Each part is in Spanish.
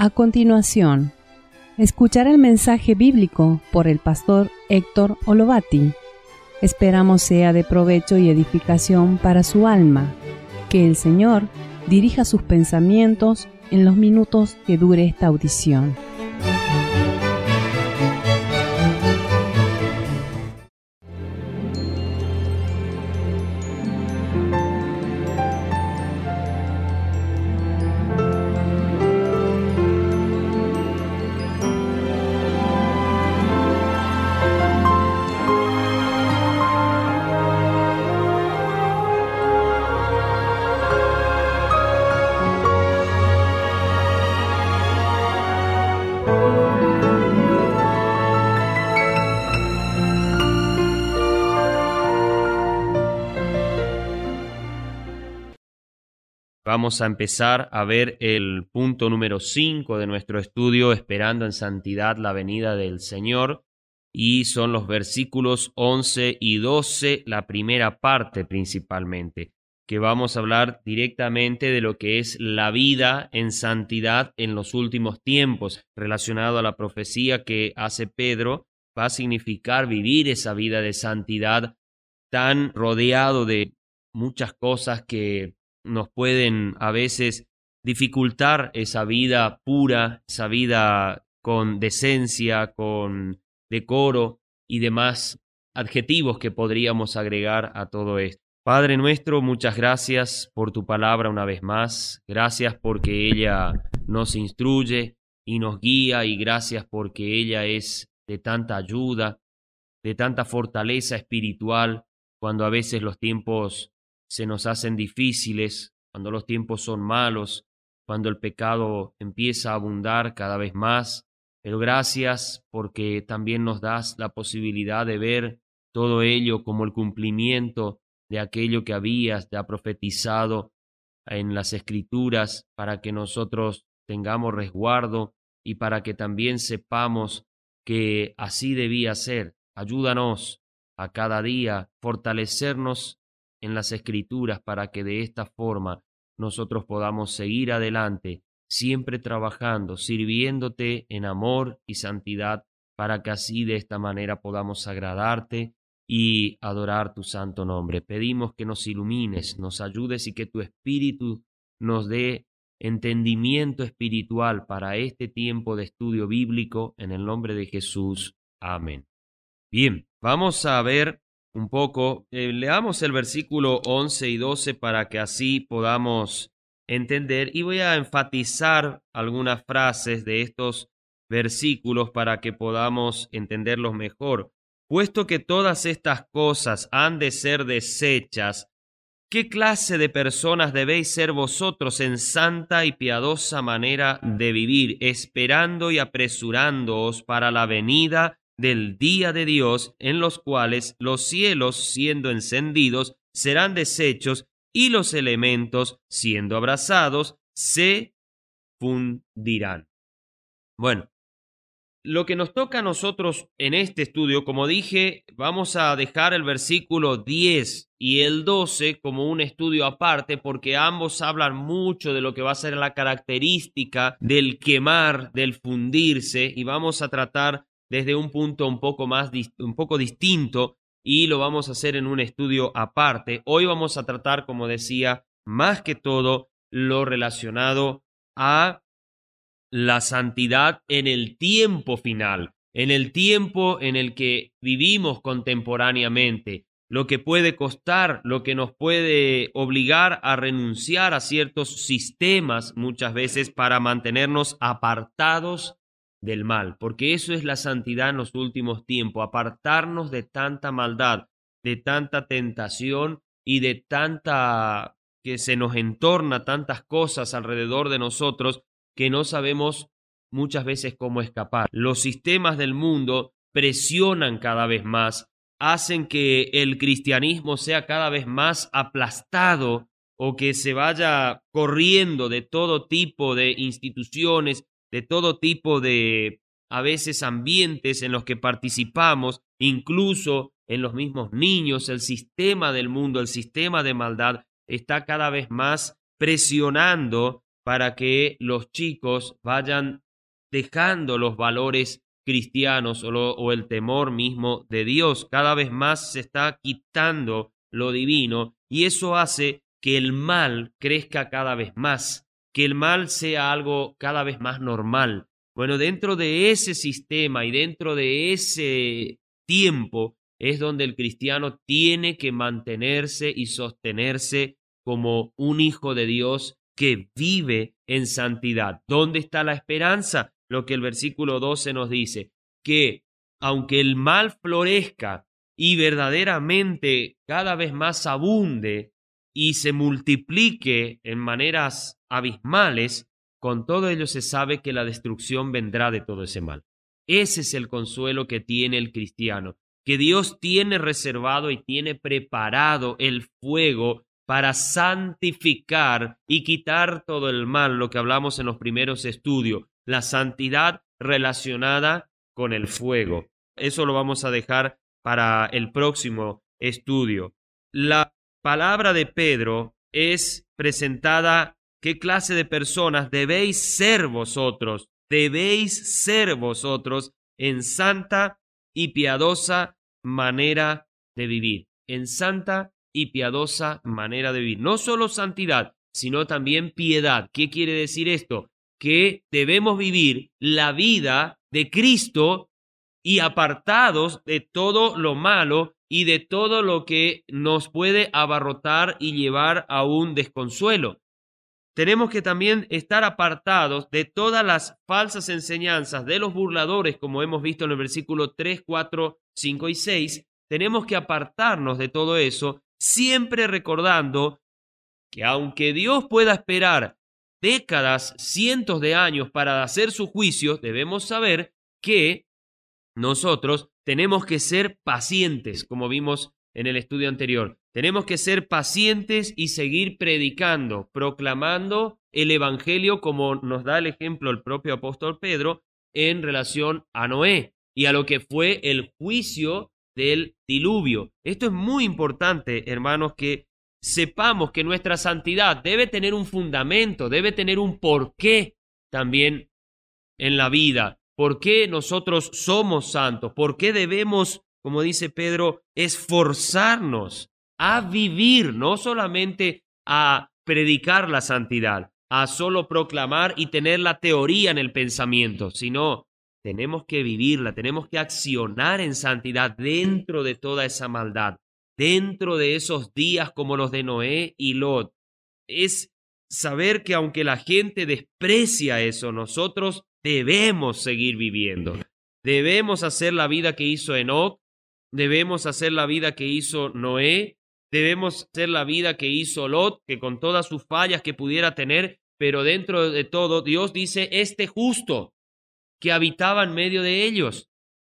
A continuación, escuchar el mensaje bíblico por el pastor Héctor Olovati. Esperamos sea de provecho y edificación para su alma. Que el Señor dirija sus pensamientos en los minutos que dure esta audición. Vamos a empezar a ver el punto número 5 de nuestro estudio, esperando en santidad la venida del Señor, y son los versículos 11 y 12, la primera parte principalmente, que vamos a hablar directamente de lo que es la vida en santidad en los últimos tiempos, relacionado a la profecía que hace Pedro. Va a significar vivir esa vida de santidad tan rodeado de muchas cosas que nos pueden a veces dificultar esa vida pura, esa vida con decencia, con decoro y demás adjetivos que podríamos agregar a todo esto. Padre nuestro, muchas gracias por tu palabra una vez más. Gracias porque ella nos instruye y nos guía, y gracias porque ella es de tanta ayuda, de tanta fortaleza espiritual cuando a veces los tiempos se nos hacen difíciles, cuando los tiempos son malos, cuando el pecado empieza a abundar cada vez más. Pero gracias porque también nos das la posibilidad de ver todo ello como el cumplimiento de aquello que habías ya profetizado en las Escrituras, para que nosotros tengamos resguardo y para que también sepamos que así debía ser. Ayúdanos a cada día fortalecernos en las Escrituras para que de esta forma nosotros podamos seguir adelante, siempre trabajando, sirviéndote en amor y santidad, para que así de esta manera podamos agradarte y adorar tu santo nombre. Pedimos que nos ilumines, nos ayudes y que tu Espíritu nos dé entendimiento espiritual para este tiempo de estudio bíblico, en el nombre de Jesús. Amén. Bien, vamos a ver un poco, leamos el versículo 11 y 12 para que así podamos entender, y voy a enfatizar algunas frases de estos versículos para que podamos entenderlos mejor. Puesto que todas estas cosas han de ser desechas, ¿qué clase de personas debéis ser vosotros en santa y piadosa manera de vivir, esperando y apresurándoos para la venida del día de Dios, en los cuales los cielos, siendo encendidos, serán deshechos, y los elementos, siendo abrasados, se fundirán? Bueno, lo que nos toca a nosotros en este estudio, como dije, vamos a dejar el versículo 10 y el 12 como un estudio aparte, porque ambos hablan mucho de lo que va a ser la característica del quemar, del fundirse, y vamos a tratar desde un punto un poco distinto, y lo vamos a hacer en un estudio aparte. Hoy vamos a tratar, como decía, más que todo lo relacionado a la santidad en el tiempo final, en el tiempo en el que vivimos contemporáneamente, lo que puede costar, lo que nos puede obligar a renunciar a ciertos sistemas muchas veces para mantenernos apartados del mal, porque eso es la santidad en los últimos tiempos, apartarnos de tanta maldad, de tanta tentación y de tanta que se nos entorna tantas cosas alrededor de nosotros que no sabemos muchas veces cómo escapar. Los sistemas del mundo presionan cada vez más, hacen que el cristianismo sea cada vez más aplastado, o que se vaya corriendo de todo tipo de instituciones, de todo tipo de, a veces, ambientes en los que participamos, incluso en los mismos niños. El sistema del mundo, el sistema de maldad, está cada vez más presionando para que los chicos vayan dejando los valores cristianos o el temor mismo de Dios. Cada vez más se está quitando lo divino y eso hace que el mal crezca cada vez más, que el mal sea algo cada vez más normal. Bueno, dentro de ese sistema y dentro de ese tiempo es donde el cristiano tiene que mantenerse y sostenerse como un hijo de Dios que vive en santidad. ¿Dónde está la esperanza? Lo que el versículo 12 nos dice, que aunque el mal florezca y verdaderamente cada vez más abunde y se multiplique en maneras abismales, con todo ello se sabe que la destrucción vendrá de todo ese mal. Ese es el consuelo que tiene el cristiano, que Dios tiene reservado y tiene preparado el fuego para santificar y quitar todo el mal, lo que hablamos en los primeros estudios, la santidad relacionada con el fuego. Eso lo vamos a dejar para el próximo estudio. La palabra de Pedro es presentada: ¿qué clase de personas debéis ser vosotros? Debéis ser vosotros en santa y piadosa manera de vivir. En santa y piadosa manera de vivir. No solo santidad, sino también piedad. ¿Qué quiere decir esto? Que debemos vivir la vida de Cristo y apartados de todo lo malo y de todo lo que nos puede abarrotar y llevar a un desconsuelo. Tenemos que también estar apartados de todas las falsas enseñanzas de los burladores, como hemos visto en el versículo 3, 4, 5 y 6. Tenemos que apartarnos de todo eso, siempre recordando que aunque Dios pueda esperar décadas, cientos de años para hacer su juicio, debemos saber que nosotros tenemos que ser pacientes, como vimos en el estudio anterior. Tenemos que ser pacientes y seguir predicando, proclamando el evangelio, como nos da el ejemplo el propio apóstol Pedro en relación a Noé y a lo que fue el juicio del diluvio. Esto es muy importante, hermanos, que sepamos que nuestra santidad debe tener un fundamento, debe tener un porqué también en la vida. ¿Por qué nosotros somos santos? ¿Por qué debemos, como dice Pedro, esforzarnos a vivir, no solamente a predicar la santidad, a solo proclamar y tener la teoría en el pensamiento, sino tenemos que vivirla, tenemos que accionar en santidad dentro de toda esa maldad, dentro de esos días como los de Noé y Lot? Es saber que aunque la gente desprecia eso, nosotros debemos seguir viviendo. Debemos hacer la vida que hizo Enoc, debemos hacer la vida que hizo Noé, debemos hacer la vida que hizo Lot, que con todas sus fallas que pudiera tener, pero dentro de todo, Dios dice, este justo que habitaba en medio de ellos.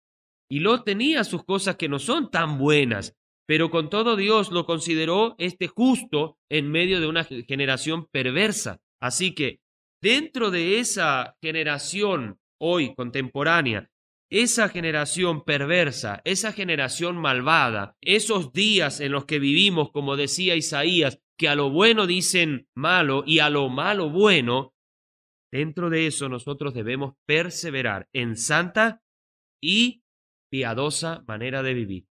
Y Lot tenía sus cosas que no son tan buenas, pero con todo Dios lo consideró este justo en medio de una generación perversa. Así que dentro de esa generación hoy contemporánea, esa generación perversa, esa generación malvada, esos días en los que vivimos, como decía Isaías, que a lo bueno dicen malo y a lo malo bueno, dentro de eso nosotros debemos perseverar en santa y piadosa manera de vivir,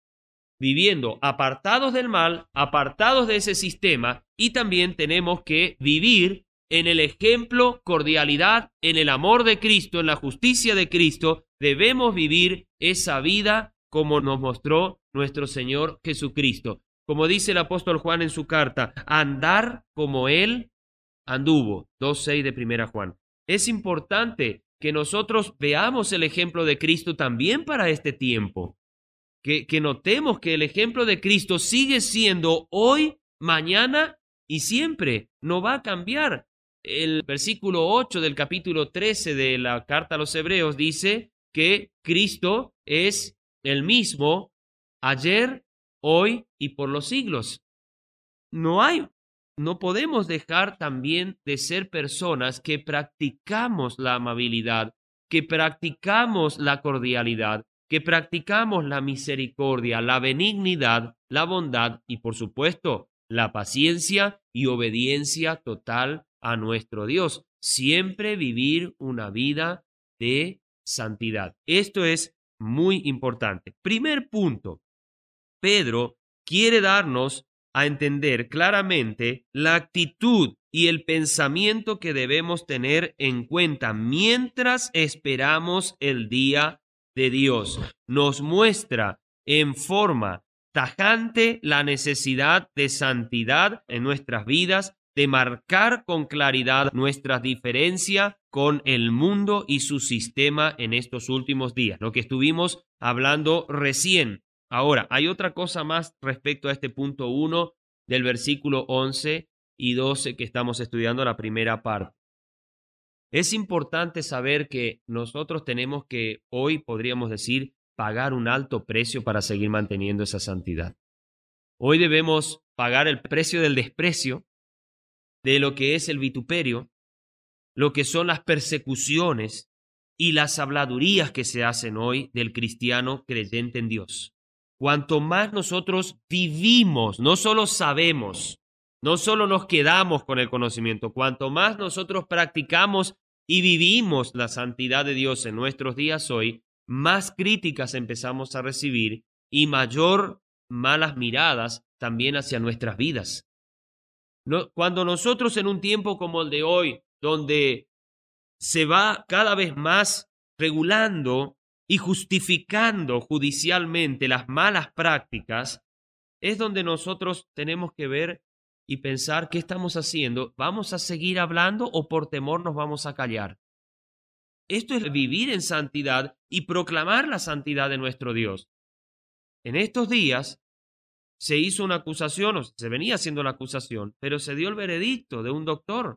viviendo apartados del mal, apartados de ese sistema, y también tenemos que vivir en el ejemplo, cordialidad, en el amor de Cristo, en la justicia de Cristo. Debemos vivir esa vida como nos mostró nuestro Señor Jesucristo. Como dice el apóstol Juan en su carta, andar como Él anduvo, 2:6 de 1 Juan. Es importante que nosotros veamos el ejemplo de Cristo también para este tiempo, que notemos que el ejemplo de Cristo sigue siendo hoy, mañana y siempre, no va a cambiar. El versículo 8 del capítulo 13 de la carta a los Hebreos dice que Cristo es el mismo ayer, hoy y por los siglos. No podemos dejar también de ser personas que practicamos la amabilidad, que practicamos la cordialidad, que practicamos la misericordia, la benignidad, la bondad y, por supuesto, la paciencia y obediencia total a nuestro Dios. Siempre vivir una vida de santidad. Esto es muy importante. Primer punto, Pedro quiere darnos a entender claramente la actitud y el pensamiento que debemos tener en cuenta mientras esperamos el día de Dios. Nos muestra en forma tajante la necesidad de santidad en nuestras vidas, de marcar con claridad nuestra diferencia con el mundo y su sistema en estos últimos días, lo que estuvimos hablando recién. Ahora, hay otra cosa más respecto a este punto 1 del versículo 11 y 12 que estamos estudiando la primera parte. Es importante saber que nosotros tenemos que, hoy podríamos decir, pagar un alto precio para seguir manteniendo esa santidad. Hoy debemos pagar el precio del desprecio, de lo que es el vituperio, lo que son las persecuciones y las habladurías que se hacen hoy del cristiano creyente en Dios. Cuanto más nosotros vivimos, no solo sabemos, no solo nos quedamos con el conocimiento, cuanto más nosotros practicamos y vivimos la santidad de Dios en nuestros días hoy, más críticas empezamos a recibir y mayor malas miradas también hacia nuestras vidas. Cuando nosotros en un tiempo como el de hoy, donde se va cada vez más regulando y justificando judicialmente las malas prácticas, es donde nosotros tenemos que ver y pensar qué estamos haciendo. ¿Vamos a seguir hablando o por temor nos vamos a callar? Esto es vivir en santidad y proclamar la santidad de nuestro Dios. En estos días se hizo una acusación, o se venía haciendo la acusación, pero se dio el veredicto de un doctor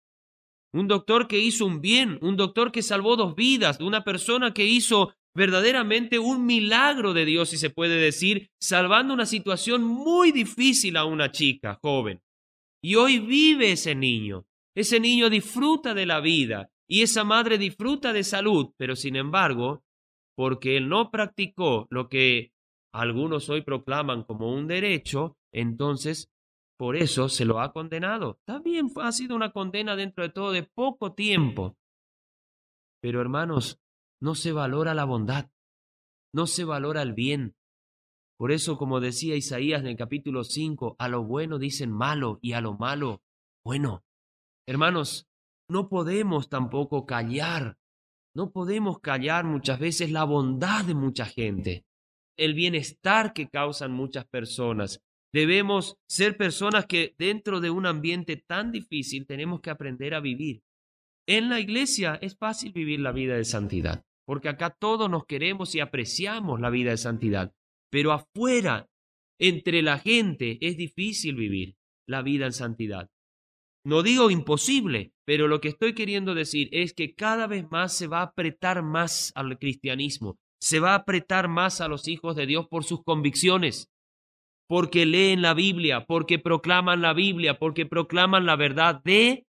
que hizo un bien, un doctor que salvó 2 vidas, de una persona que hizo verdaderamente un milagro de Dios, si se puede decir, salvando una situación muy difícil a una chica joven. Y hoy vive ese niño disfruta de la vida y esa madre disfruta de salud, pero sin embargo, porque él no practicó lo que algunos hoy proclaman como un derecho, entonces por eso se lo ha condenado. También ha sido una condena dentro de todo de poco tiempo. Pero hermanos, no se valora la bondad, no se valora el bien. Por eso, como decía Isaías en el capítulo 5, a lo bueno dicen malo y a lo malo bueno. Hermanos, no podemos tampoco callar. No podemos callar muchas veces la bondad de mucha gente, el bienestar que causan muchas personas. Debemos ser personas que dentro de un ambiente tan difícil tenemos que aprender a vivir. En la iglesia es fácil vivir la vida de santidad, porque acá todos nos queremos y apreciamos la vida de santidad. Pero afuera, entre la gente, es difícil vivir la vida en santidad. No digo imposible, pero lo que estoy queriendo decir es que cada vez más se va a apretar más al cristianismo, se va a apretar más a los hijos de Dios por sus convicciones, porque leen la Biblia, porque proclaman la Biblia, porque proclaman la verdad de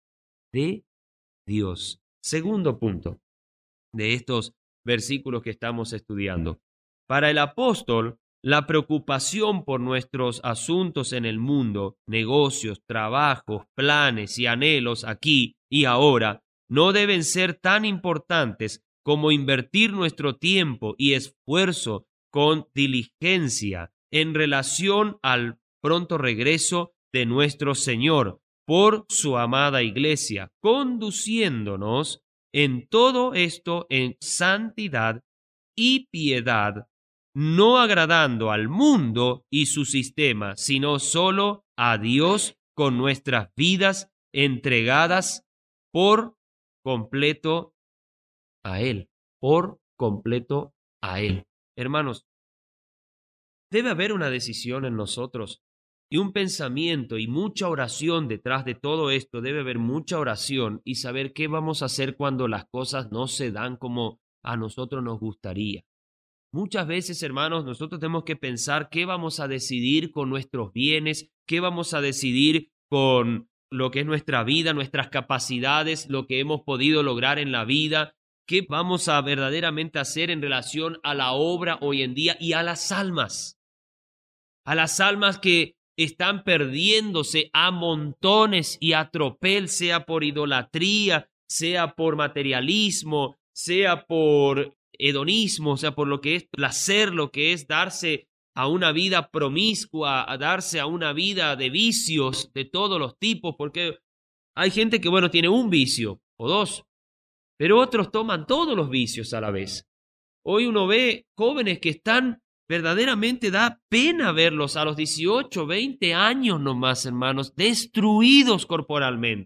Dios. Segundo punto de estos versículos que estamos estudiando. Para el apóstol, la preocupación por nuestros asuntos en el mundo, negocios, trabajos, planes y anhelos aquí y ahora, no deben ser tan importantes como invertir nuestro tiempo y esfuerzo con diligencia en relación al pronto regreso de nuestro Señor por su amada iglesia, conduciéndonos en todo esto en santidad y piedad, no agradando al mundo y su sistema, sino solo a Dios con nuestras vidas entregadas por completo a Él, por completo a Él. Hermanos, debe haber una decisión en nosotros y un pensamiento y mucha oración detrás de todo esto. Debe haber mucha oración y saber qué vamos a hacer cuando las cosas no se dan como a nosotros nos gustaría. Muchas veces, hermanos, nosotros tenemos que pensar qué vamos a decidir con nuestros bienes, qué vamos a decidir con lo que es nuestra vida, nuestras capacidades, lo que hemos podido lograr en la vida, qué vamos a verdaderamente hacer en relación a la obra hoy en día y a las almas que están perdiéndose a montones y a tropel, sea por idolatría, sea por materialismo, sea por hedonismo, sea por lo que es placer, lo que es darse a una vida promiscua, a darse a una vida de vicios de todos los tipos, porque hay gente que, bueno, tiene un vicio o dos, pero otros toman todos los vicios a la vez. Hoy uno ve jóvenes que están, verdaderamente da pena verlos a los 18, 20 años nomás, hermanos, destruidos corporalmente,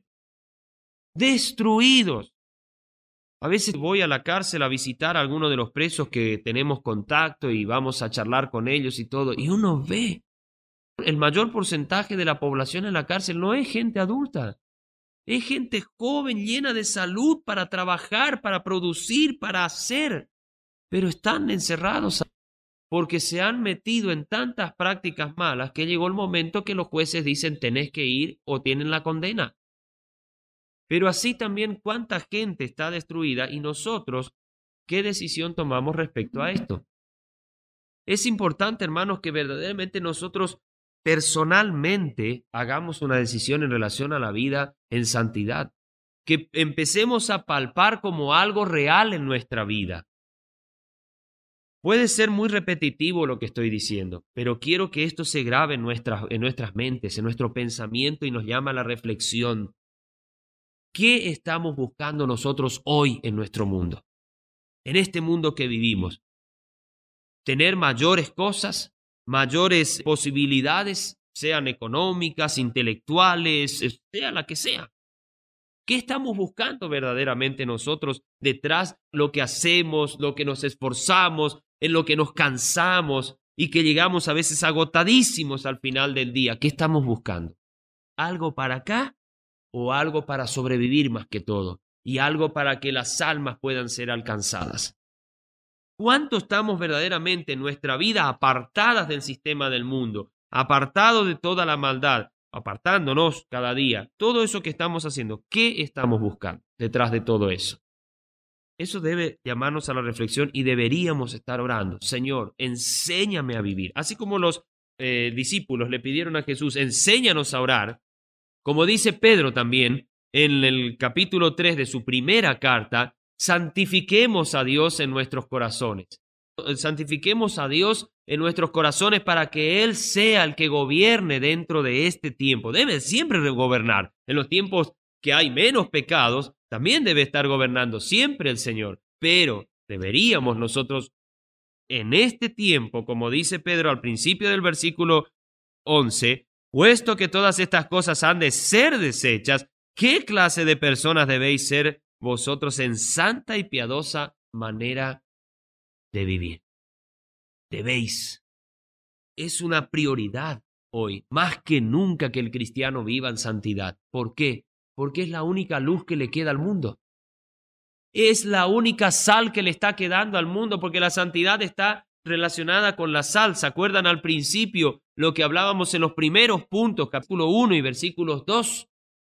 destruidos. A veces voy a la cárcel a visitar a algunos de los presos que tenemos contacto y vamos a charlar con ellos y todo, y uno ve, el mayor porcentaje de la población en la cárcel no es gente adulta, es gente joven, llena de salud para trabajar, para producir, para hacer, pero están encerrados porque se han metido en tantas prácticas malas que llegó el momento que los jueces dicen tenés que ir o tienen la condena. Pero así también cuánta gente está destruida y nosotros, ¿qué decisión tomamos respecto a esto? Es importante, hermanos, que verdaderamente nosotros personalmente hagamos una decisión en relación a la vida en santidad, que empecemos a palpar como algo real en nuestra vida. Puede ser muy repetitivo lo que estoy diciendo, pero quiero que esto se grabe en nuestras mentes, en nuestro pensamiento y nos llama a la reflexión. ¿Qué estamos buscando nosotros hoy en nuestro mundo? En este mundo que vivimos. ¿Tener mayores cosas, mayores posibilidades, sean económicas, intelectuales, sea la que sea? ¿Qué estamos buscando verdaderamente nosotros detrás de lo que hacemos, lo que nos esforzamos, en lo que nos cansamos y que llegamos a veces agotadísimos al final del día? ¿Qué estamos buscando? ¿Algo para acá o algo para sobrevivir más que todo? Y algo para que las almas puedan ser alcanzadas. ¿Cuánto estamos verdaderamente en nuestra vida apartadas del sistema del mundo, apartados de toda la maldad, apartándonos cada día? Todo eso que estamos haciendo, ¿qué estamos buscando detrás de todo eso? Eso debe llamarnos a la reflexión y deberíamos estar orando. Señor, enséñame a vivir. Así como los discípulos le pidieron a Jesús, enséñanos a orar. Como dice Pedro también en el capítulo 3 de su primera carta, santifiquemos a Dios en nuestros corazones. Santifiquemos a Dios en nuestros corazones para que Él sea el que gobierne dentro de este tiempo. Debe siempre gobernar. En los tiempos que hay menos pecados, también debe estar gobernando siempre el Señor. Pero deberíamos nosotros en este tiempo, como dice Pedro al principio del versículo 11, puesto que todas estas cosas han de ser deshechas, ¿qué clase de personas debéis ser vosotros en santa y piadosa manera de vivir? Debéis. Es una prioridad hoy, más que nunca, que el cristiano viva en santidad. ¿Por qué? Porque es la única luz que le queda al mundo. Es la única sal que le está quedando al mundo, porque la santidad está relacionada con la sal. ¿Se acuerdan al principio lo que hablábamos en los primeros puntos, capítulo 1 y versículos 2?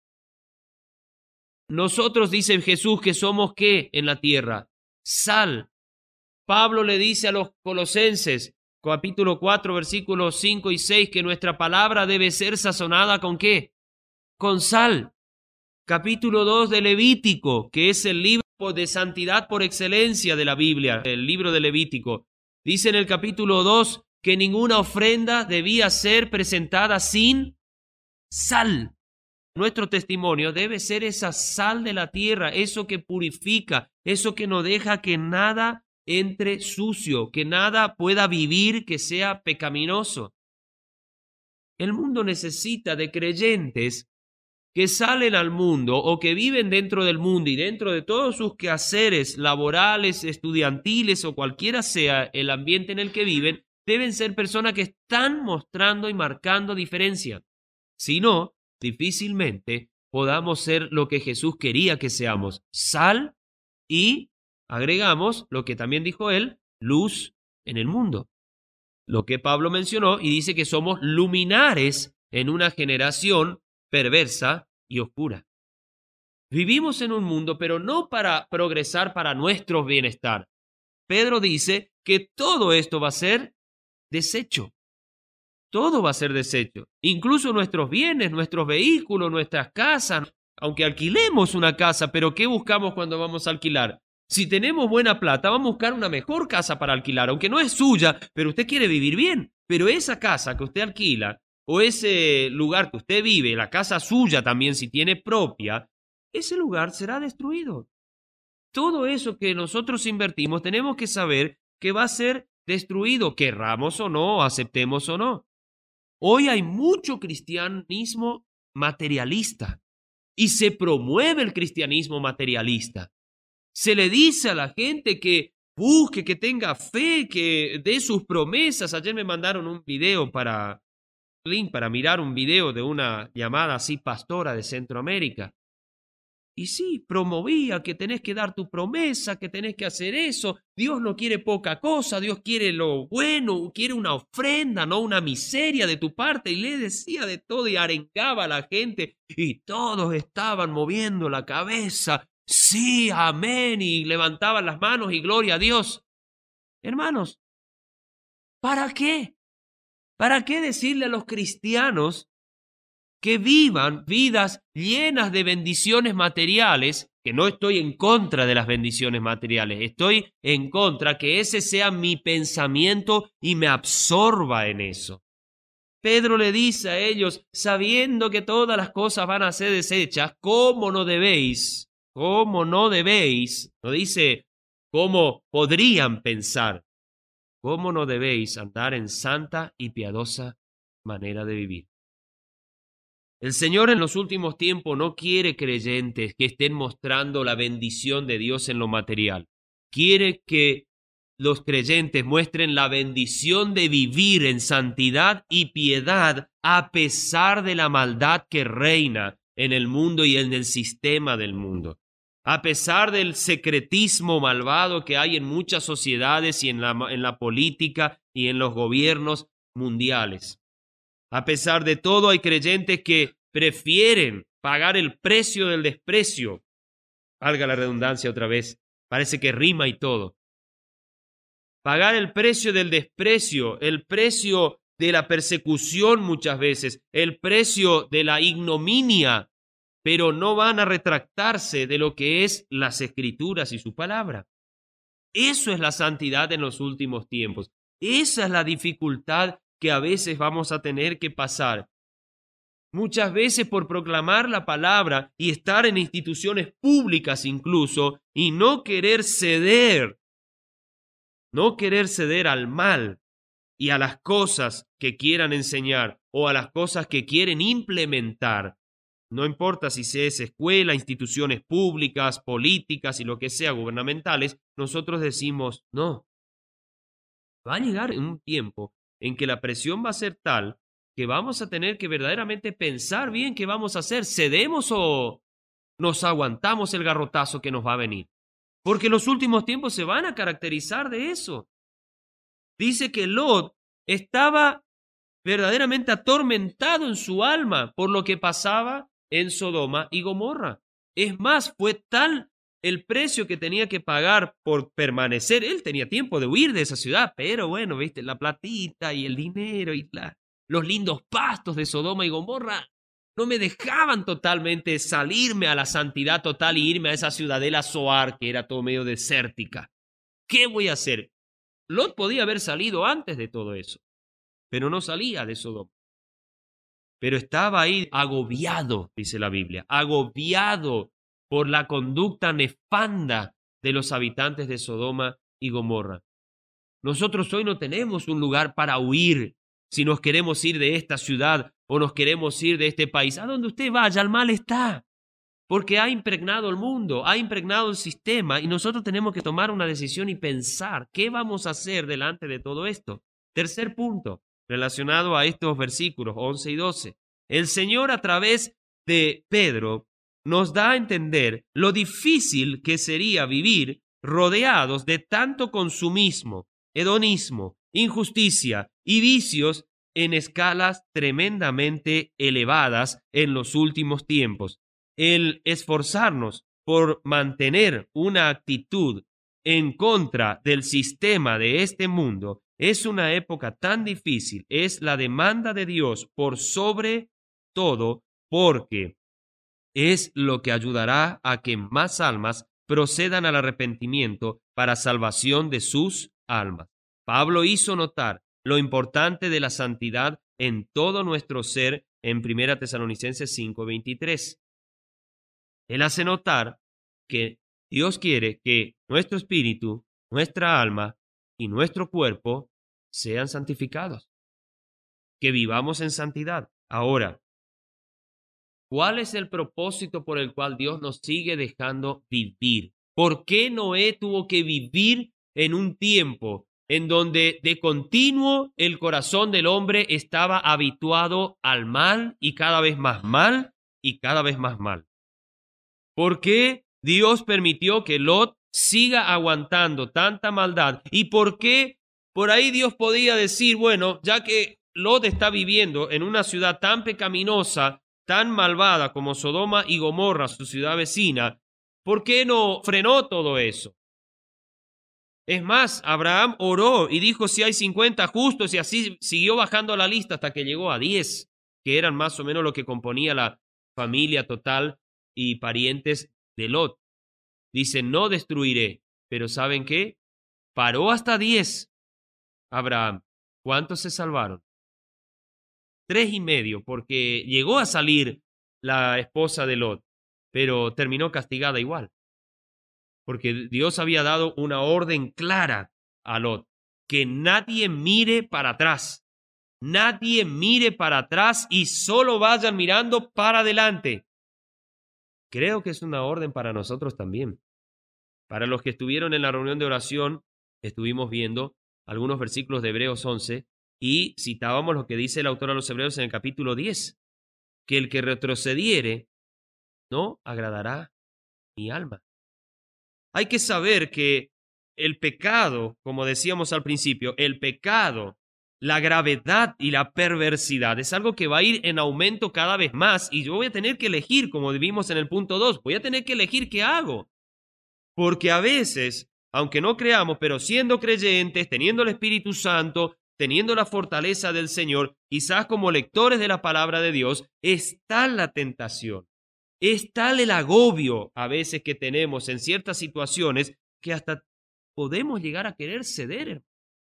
Nosotros, dice Jesús, que somos ¿qué en la tierra? Sal. Pablo le dice a los colosenses, capítulo 4, versículos 5 y 6, que nuestra palabra debe ser sazonada ¿con qué? Con sal. Capítulo 2 de Levítico, que es el libro de santidad por excelencia de la Biblia, el libro de Levítico. Dice en el capítulo 2 que ninguna ofrenda debía ser presentada sin sal. Nuestro testimonio debe ser esa sal de la tierra, eso que purifica, eso que no deja que nada entre sucio, que nada pueda vivir que sea pecaminoso. El mundo necesita de creyentes que salen al mundo o que viven dentro del mundo y dentro de todos sus quehaceres laborales, estudiantiles o cualquiera sea el ambiente en el que viven, deben ser personas que están mostrando y marcando diferencia. Si no, difícilmente podamos ser lo que Jesús quería que seamos, sal y, agregamos lo que también dijo él, luz en el mundo. Lo que Pablo mencionó y dice que somos luminares en una generación perversa y oscura. Vivimos en un mundo, pero no para progresar para nuestro bienestar. Pedro dice que todo esto va a ser deshecho. todo va a ser deshecho, incluso nuestros bienes, nuestros vehículos, nuestras casas, aunque alquilemos una casa, pero ¿qué buscamos cuando vamos a alquilar? Si tenemos buena plata, vamos a buscar una mejor casa para alquilar, aunque no es suya, pero usted quiere vivir bien. Pero esa casa que usted alquila o ese lugar que usted vive, la casa suya también si tiene propia, ese lugar será destruido. Todo eso que nosotros invertimos tenemos que saber que va a ser destruido, querramos o no, aceptemos o no. Hoy hay mucho cristianismo materialista y se promueve el cristianismo materialista. Se le dice a la gente que busque, que tenga fe, que dé sus promesas. Ayer me mandaron un video link para mirar un video de una llamada así pastora de Centroamérica. Y sí, promovía que tenés que dar tu promesa, que tenés que hacer eso. Dios no quiere poca cosa, Dios quiere lo bueno, quiere una ofrenda, no una miseria de tu parte. Y le decía de todo y arengaba a la gente y todos estaban moviendo la cabeza. Sí, amén, y levantaban las manos y gloria a Dios. Hermanos, ¿para qué? ¿Para qué decirle a los cristianos que vivan vidas llenas de bendiciones materiales? Que no estoy en contra de las bendiciones materiales, estoy en contra que ese sea mi pensamiento y me absorba en eso. Pedro le dice a ellos, sabiendo que todas las cosas van a ser deshechas, ¿cómo no debéis? No dice cómo podrían pensar. ¿Cómo no debéis andar en santa y piadosa manera de vivir? El Señor en los últimos tiempos no quiere creyentes que estén mostrando la bendición de Dios en lo material. Quiere que los creyentes muestren la bendición de vivir en santidad y piedad a pesar de la maldad que reina en el mundo y en el sistema del mundo. A pesar del secretismo malvado que hay en muchas sociedades y en la política y en los gobiernos mundiales. A pesar de todo, hay creyentes que prefieren pagar el precio del desprecio. Valga la redundancia otra vez, parece que rima y todo. Pagar el precio del desprecio, el precio de la persecución muchas veces, el precio de la ignominia, pero no van a retractarse de lo que es las Escrituras y su palabra. Eso es la santidad en los últimos tiempos. Esa es la dificultad que a veces vamos a tener que pasar. Muchas veces por proclamar la palabra y estar en instituciones públicas incluso y no querer ceder al mal y a las cosas que quieran enseñar o a las cosas que quieren implementar. No importa si es escuela, instituciones públicas, políticas y lo que sea, gubernamentales, nosotros decimos no. Va a llegar un tiempo en que la presión va a ser tal que vamos a tener que verdaderamente pensar bien qué vamos a hacer. ¿Cedemos o nos aguantamos el garrotazo que nos va a venir? Porque los últimos tiempos se van a caracterizar de eso. Dice que Lot estaba verdaderamente atormentado en su alma por lo que pasaba en Sodoma y Gomorra. Es más, fue tal el precio que tenía que pagar por permanecer. Él tenía tiempo de huir de esa ciudad, pero bueno, viste, la platita y el dinero y los lindos pastos de Sodoma y Gomorra no me dejaban totalmente salirme a la santidad total y irme a esa ciudadela Zoar, que era todo medio desértica. ¿Qué voy a hacer? Lot podía haber salido antes de todo eso, pero no salía de Sodoma. Pero estaba ahí agobiado, dice la Biblia, agobiado por la conducta nefanda de los habitantes de Sodoma y Gomorra. Nosotros hoy no tenemos un lugar para huir si nos queremos ir de esta ciudad o nos queremos ir de este país. A donde usted vaya, el mal está, porque ha impregnado el mundo, ha impregnado el sistema y nosotros tenemos que tomar una decisión y pensar qué vamos a hacer delante de todo esto. Tercer punto, relacionado a estos versículos 11 y 12. El Señor a través de Pedro nos da a entender lo difícil que sería vivir rodeados de tanto consumismo, hedonismo, injusticia y vicios en escalas tremendamente elevadas en los últimos tiempos. El esforzarnos por mantener una actitud en contra del sistema de este mundo Es una época tan difícil, es la demanda de Dios por sobre todo, porque es lo que ayudará a que más almas procedan al arrepentimiento para salvación de sus almas. Pablo hizo notar lo importante de la santidad en todo nuestro ser en 1 Tesalonicenses 5:23. Él hace notar que Dios quiere que nuestro espíritu, nuestra alma y nuestro cuerpo sean santificados, que vivamos en santidad. Ahora, ¿cuál es el propósito por el cual Dios nos sigue dejando vivir? ¿Por qué Noé tuvo que vivir en un tiempo en donde de continuo el corazón del hombre estaba habituado al mal y cada vez más mal y cada vez más mal? ¿Por qué Dios permitió que Lot siga aguantando tanta maldad? ¿Y por qué por ahí Dios podía decir, bueno, ya que Lot está viviendo en una ciudad tan pecaminosa, tan malvada como Sodoma y Gomorra, su ciudad vecina, ¿por qué no frenó todo eso? Es más, Abraham oró y dijo, si hay 50 justos, y así siguió bajando la lista hasta que llegó a 10, que eran más o menos lo que componía la familia total y parientes de Lot. Dice, no destruiré, pero ¿saben qué? Paró hasta 10 Abraham. ¿Cuántos se salvaron? 3,5, porque llegó a salir la esposa de Lot, pero terminó castigada igual, porque Dios había dado una orden clara a Lot, que nadie mire para atrás, nadie mire para atrás y solo vayan mirando para adelante. Creo que es una orden para nosotros también. Para los que estuvieron en la reunión de oración, estuvimos viendo algunos versículos de Hebreos 11 y citábamos lo que dice el autor a los Hebreos en el capítulo 10, que el que retrocediere no agradará mi alma. Hay que saber que el pecado, como decíamos al principio, el pecado, la gravedad y la perversidad es algo que va a ir en aumento cada vez más y yo voy a tener que elegir, como vimos en el punto 2, voy a tener que elegir qué hago. Porque a veces, aunque no creamos, pero siendo creyentes, teniendo el Espíritu Santo, teniendo la fortaleza del Señor, quizás como lectores de la palabra de Dios, es tal la tentación, es tal el agobio a veces que tenemos en ciertas situaciones que hasta podemos llegar a querer ceder.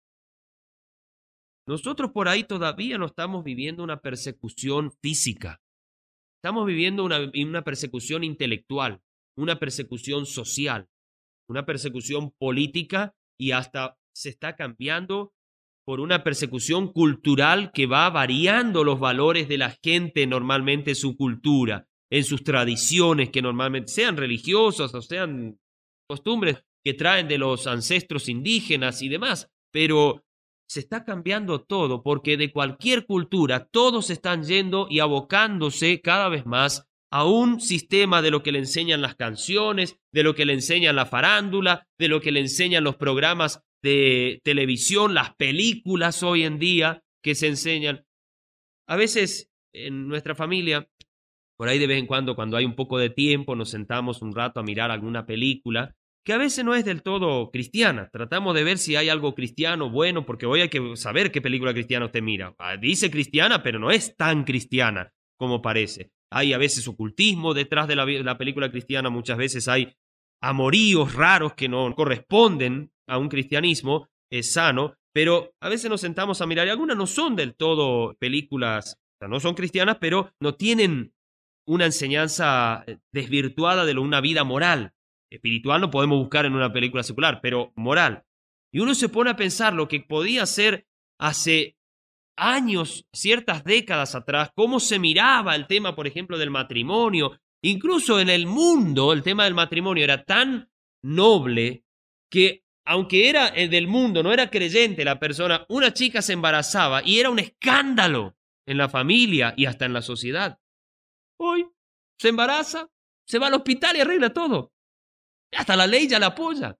Nosotros por ahí todavía no estamos viviendo una persecución física, estamos viviendo una persecución intelectual, una persecución social, una persecución política y hasta se está cambiando por una persecución cultural que va variando los valores de la gente normalmente en su cultura, en sus tradiciones que normalmente sean religiosas o sean costumbres que traen de los ancestros indígenas y demás, pero se está cambiando todo porque de cualquier cultura todos están yendo y abocándose cada vez más a un sistema de lo que le enseñan las canciones, de lo que le enseñan la farándula, de lo que le enseñan los programas de televisión, las películas hoy en día que se enseñan. A veces en nuestra familia, por ahí de vez en cuando hay un poco de tiempo, nos sentamos un rato a mirar alguna película que a veces no es del todo cristiana. Tratamos de ver si hay algo cristiano bueno, porque hoy hay que saber qué película cristiana usted mira. Dice cristiana, pero no es tan cristiana como parece. Hay a veces ocultismo detrás de la película cristiana, muchas veces hay amoríos raros que no corresponden a un cristianismo sano, pero a veces nos sentamos a mirar y algunas no son del todo películas, o sea, no son cristianas, pero no tienen una enseñanza desvirtuada de una vida moral. Espiritual no podemos buscar en una película secular, pero moral. Y uno se pone a pensar lo que podía ser hace años, ciertas décadas atrás, cómo se miraba el tema, por ejemplo, del matrimonio. Incluso en el mundo el tema del matrimonio era tan noble que, aunque era del mundo, no era creyente la persona, una chica se embarazaba y era un escándalo en la familia y hasta en la sociedad. Hoy se embaraza, se va al hospital y arregla todo. Hasta la ley ya la apoya.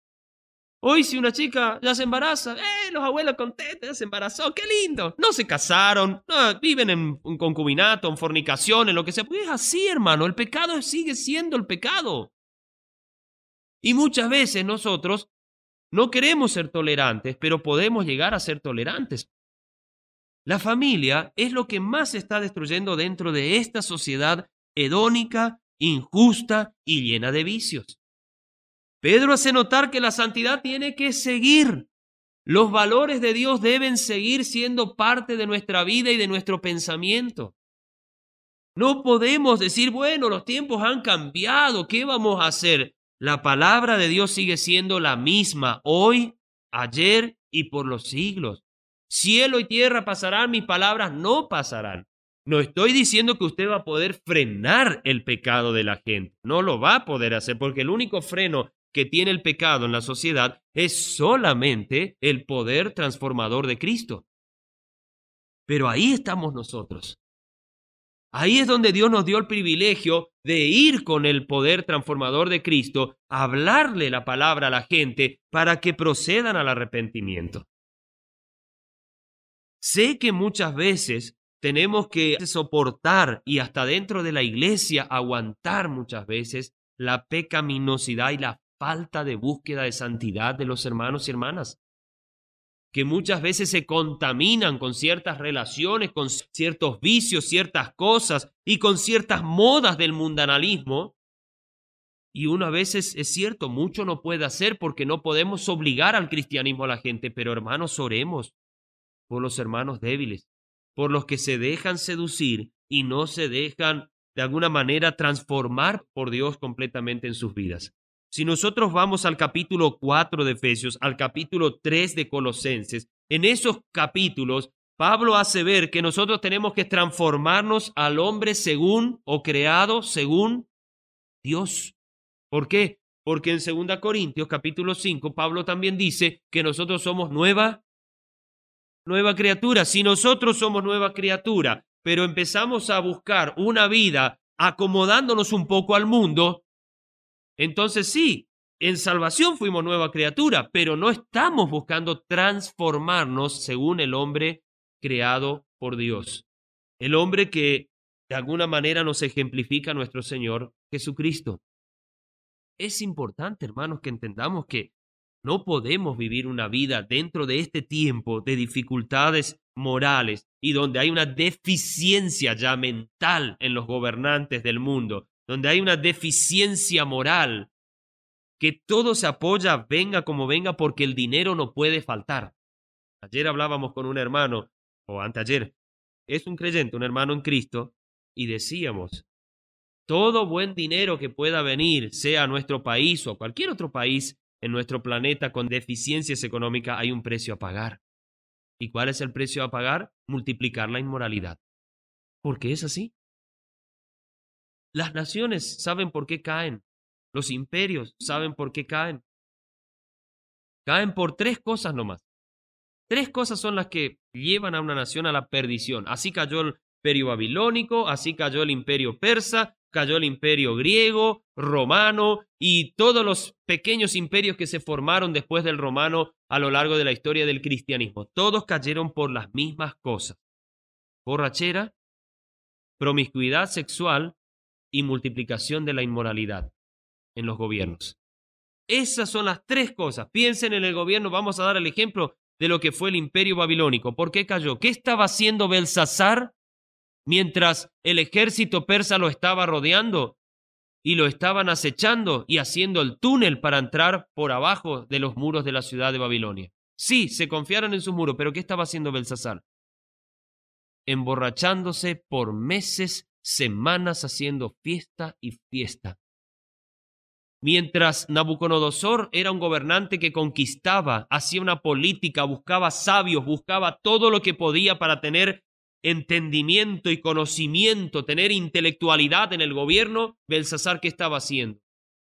Hoy si una chica ya se embaraza, los abuelos contentos, ya se embarazó, qué lindo. No se casaron, no, viven en concubinato, en fornicación, en lo que sea. Pues es así, hermano, el pecado sigue siendo el pecado. Y muchas veces nosotros No queremos ser tolerantes, pero podemos llegar a ser tolerantes. La familia es lo que más se está destruyendo dentro de esta sociedad hedónica, injusta y llena de vicios. Pedro hace notar que la santidad tiene que seguir. Los valores de Dios deben seguir siendo parte de nuestra vida y de nuestro pensamiento. No podemos decir, bueno, los tiempos han cambiado, ¿qué vamos a hacer? La palabra de Dios sigue siendo la misma hoy, ayer y por los siglos. Cielo y tierra pasarán, mis palabras no pasarán. No estoy diciendo que usted va a poder frenar el pecado de la gente. No lo va a poder hacer porque el único freno que tiene el pecado en la sociedad es solamente el poder transformador de Cristo. Pero ahí estamos nosotros. Ahí es donde Dios nos dio el privilegio de ir con el poder transformador de Cristo, a hablarle la palabra a la gente para que procedan al arrepentimiento. Sé que muchas veces tenemos que soportar y hasta dentro de la iglesia aguantar muchas veces la pecaminosidad y la falta de búsqueda de santidad de los hermanos y hermanas, que muchas veces se contaminan con ciertas relaciones, con ciertos vicios, ciertas cosas y con ciertas modas del mundanalismo. Y uno a veces, es cierto, mucho no puede hacer porque no podemos obligar al cristianismo a la gente, pero hermanos, oremos por los hermanos débiles, por los que se dejan seducir y no se dejan de alguna manera transformar por Dios completamente en sus vidas. Si nosotros vamos al capítulo 4 de Efesios, al capítulo 3 de Colosenses, en esos capítulos Pablo hace ver que nosotros tenemos que transformarnos al hombre según o creado según Dios. ¿Por qué? Porque en 2 Corintios capítulo 5 Pablo también dice que nosotros somos nueva criatura. Si nosotros somos nueva criatura, pero empezamos a buscar una vida acomodándonos un poco al mundo, entonces sí, en salvación fuimos nueva criatura, pero no estamos buscando transformarnos según el hombre creado por Dios. El hombre que de alguna manera nos ejemplifica nuestro Señor Jesucristo. Es importante, hermanos, que entendamos que no podemos vivir una vida dentro de este tiempo de dificultades morales y donde hay una deficiencia ya mental en los gobernantes del mundo, donde hay una deficiencia moral, que todo se apoya, venga como venga, porque el dinero no puede faltar. Ayer hablábamos con un hermano, o anteayer, es un creyente, un hermano en Cristo, y decíamos, todo buen dinero que pueda venir, sea a nuestro país o a cualquier otro país en nuestro planeta con deficiencias económicas, hay un precio a pagar. ¿Y cuál es el precio a pagar? Multiplicar la inmoralidad. ¿Por qué es así? Las naciones saben por qué caen. Los imperios saben por qué caen. Caen por 3 cosas nomás. 3 cosas son las que llevan a una nación a la perdición. Así cayó el imperio babilónico, así cayó el imperio persa, cayó el imperio griego, romano y todos los pequeños imperios que se formaron después del romano a lo largo de la historia del cristianismo. Todos cayeron por las mismas cosas. Borrachera, promiscuidad sexual y multiplicación de la inmoralidad en los gobiernos. Esas son las 3 cosas. Piensen en el gobierno, vamos a dar el ejemplo de lo que fue el imperio babilónico. ¿Por qué cayó? ¿Qué estaba haciendo Belsasar mientras el ejército persa lo estaba rodeando y lo estaban acechando y haciendo el túnel para entrar por abajo de los muros de la ciudad de Babilonia? Sí, se confiaron en sus muros, pero ¿qué estaba haciendo Belsasar? Emborrachándose por meses, semanas, haciendo fiesta y fiesta. Mientras Nabucodonosor era un gobernante que conquistaba, hacía una política, buscaba sabios, buscaba todo lo que podía para tener entendimiento y conocimiento, tener intelectualidad en el gobierno, Belsasar, ¿qué estaba haciendo?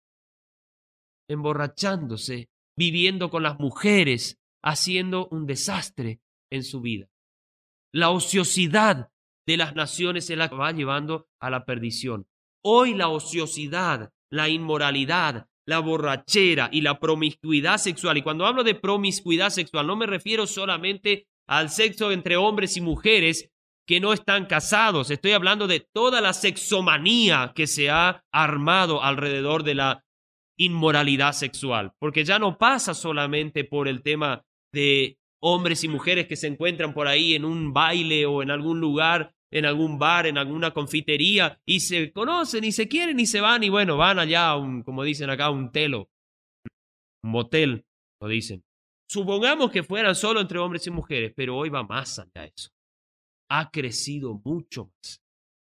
Emborrachándose, viviendo con las mujeres, haciendo un desastre en su vida. La ociosidad de las naciones es la que va llevando a la perdición. Hoy la ociosidad, la inmoralidad, la borrachera y la promiscuidad sexual. Y cuando hablo de promiscuidad sexual, no me refiero solamente al sexo entre hombres y mujeres que no están casados. Estoy hablando de toda la sexomanía que se ha armado alrededor de la inmoralidad sexual, porque ya no pasa solamente por el tema de hombres y mujeres que se encuentran por ahí en un baile o en algún lugar, en algún bar, en alguna confitería, y se conocen y se quieren y se van, y bueno, van allá a un, como dicen acá, un telo, un motel, lo dicen. Supongamos que fueran solo entre hombres y mujeres, pero hoy va más allá de eso. Ha crecido mucho más.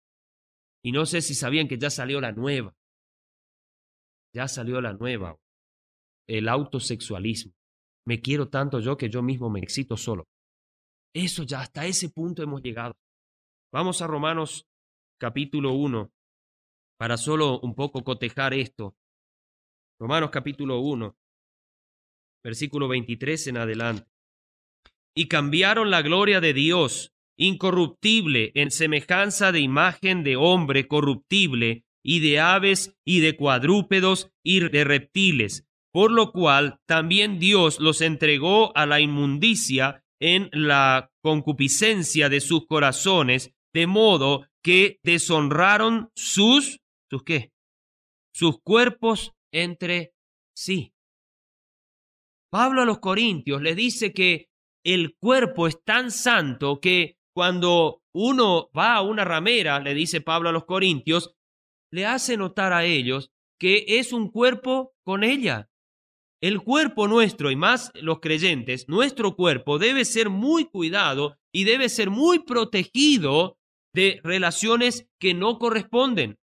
Y no sé si sabían que ya salió la nueva. Ya salió la nueva. El autosexualismo. Me quiero tanto yo que yo mismo me excito solo. Eso ya, hasta ese punto hemos llegado. Vamos a Romanos capítulo 1 para solo un poco cotejar esto. Romanos capítulo 1, versículo 23 en adelante. Y cambiaron la gloria de Dios, incorruptible, en semejanza de imagen de hombre corruptible, y de aves, y de cuadrúpedos, y de reptiles, por lo cual también Dios los entregó a la inmundicia en la concupiscencia de sus corazones, de modo que deshonraron ¿sus qué? Sus cuerpos entre sí. Pablo a los Corintios les dice que el cuerpo es tan santo que cuando uno va a una ramera, le dice Pablo a los Corintios, le hace notar a ellos que es un cuerpo con ella. El cuerpo nuestro, y más los creyentes, nuestro cuerpo debe ser muy cuidado y debe ser muy protegido de relaciones que no corresponden.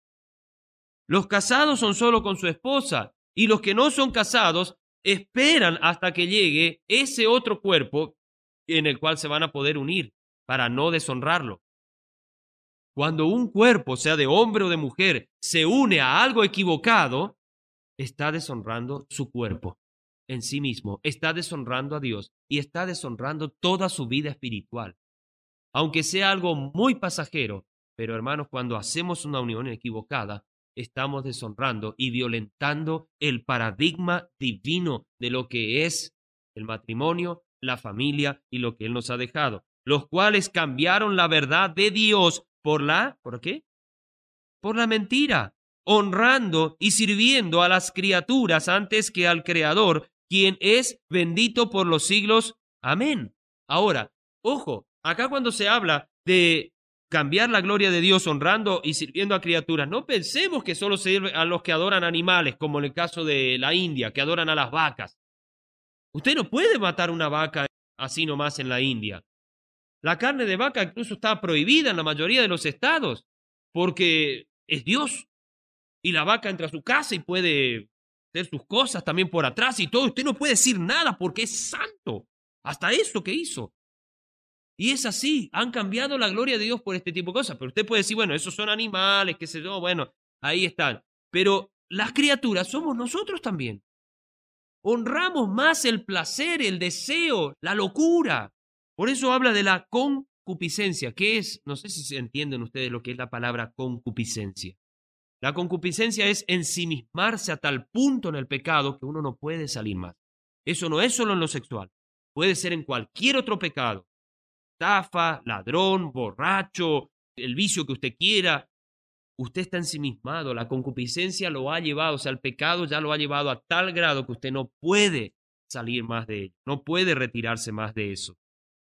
Los casados son solo con su esposa y los que no son casados esperan hasta que llegue ese otro cuerpo en el cual se van a poder unir para no deshonrarlo. Cuando un cuerpo, sea de hombre o de mujer, se une a algo equivocado, está deshonrando su cuerpo en sí mismo, está deshonrando a Dios y está deshonrando toda su vida espiritual. Aunque sea algo muy pasajero, pero hermanos, cuando hacemos una unión equivocada, estamos deshonrando y violentando el paradigma divino de lo que es el matrimonio, la familia y lo que Él nos ha dejado, los cuales cambiaron la verdad de Dios ¿por qué? Por la mentira, honrando y sirviendo a las criaturas antes que al Creador, quien es bendito por los siglos. Amén. Ahora, ojo, acá cuando se habla de cambiar la gloria de Dios honrando y sirviendo a criaturas, no pensemos que solo sirve a los que adoran animales, como en el caso de la India, que adoran a las vacas. Usted no puede matar una vaca así nomás en la India. La carne de vaca incluso está prohibida en la mayoría de los estados, porque es Dios. Y la vaca entra a su casa y puede hacer sus cosas también por atrás y todo. Usted no puede decir nada porque es santo. Hasta eso que hizo. Y es así, han cambiado la gloria de Dios por este tipo de cosas. Pero usted puede decir, bueno, esos son animales, qué sé yo, bueno, ahí están. Pero las criaturas somos nosotros también. Honramos más el placer, el deseo, la locura. Por eso habla de la concupiscencia. ¿Qué es? No sé si se entienden ustedes lo que es la palabra concupiscencia. La concupiscencia es ensimismarse a tal punto en el pecado que uno no puede salir más. Eso no es solo en lo sexual. Puede ser en cualquier otro pecado. Estafa, ladrón, borracho, el vicio que usted quiera. Usted está ensimismado. La concupiscencia lo ha llevado, o sea, el pecado ya lo ha llevado a tal grado que usted no puede salir más de ello. No puede retirarse más de eso.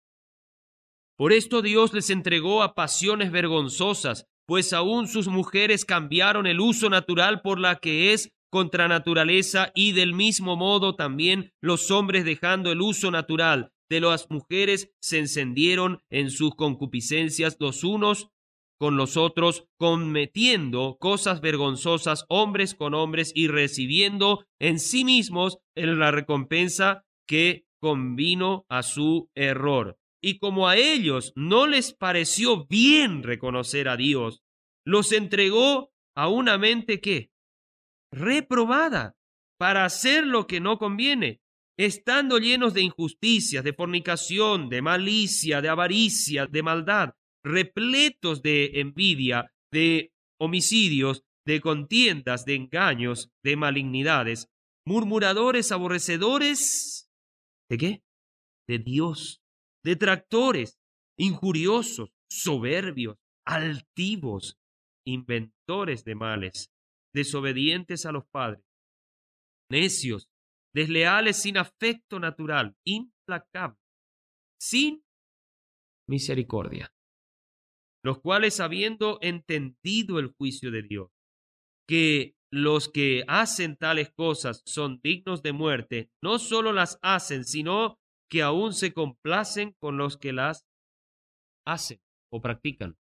Por esto Dios les entregó a pasiones vergonzosas, pues aún sus mujeres cambiaron el uso natural por la que es contra naturaleza, y del mismo modo también los hombres, dejando el uso natural de las mujeres, se encendieron en sus concupiscencias los unos con los otros, cometiendo cosas vergonzosas hombres con hombres y recibiendo en sí mismos la recompensa que convino a su error. Y como a ellos no les pareció bien reconocer a Dios, los entregó a una mente que reprobada para hacer lo que no conviene, estando llenos de injusticias, de fornicación, de malicia, de avaricia, de maldad, repletos de envidia, de homicidios, de contiendas, de engaños, de malignidades, murmuradores, aborrecedores, ¿de qué? De Dios, detractores, injuriosos, soberbios, altivos, inventores de males, desobedientes a los padres, necios, desleales sin afecto natural, implacables, sin misericordia, los cuales habiendo entendido el juicio de Dios, que los que hacen tales cosas son dignos de muerte, no solo las hacen, sino que aún se complacen con los que las hacen o practican.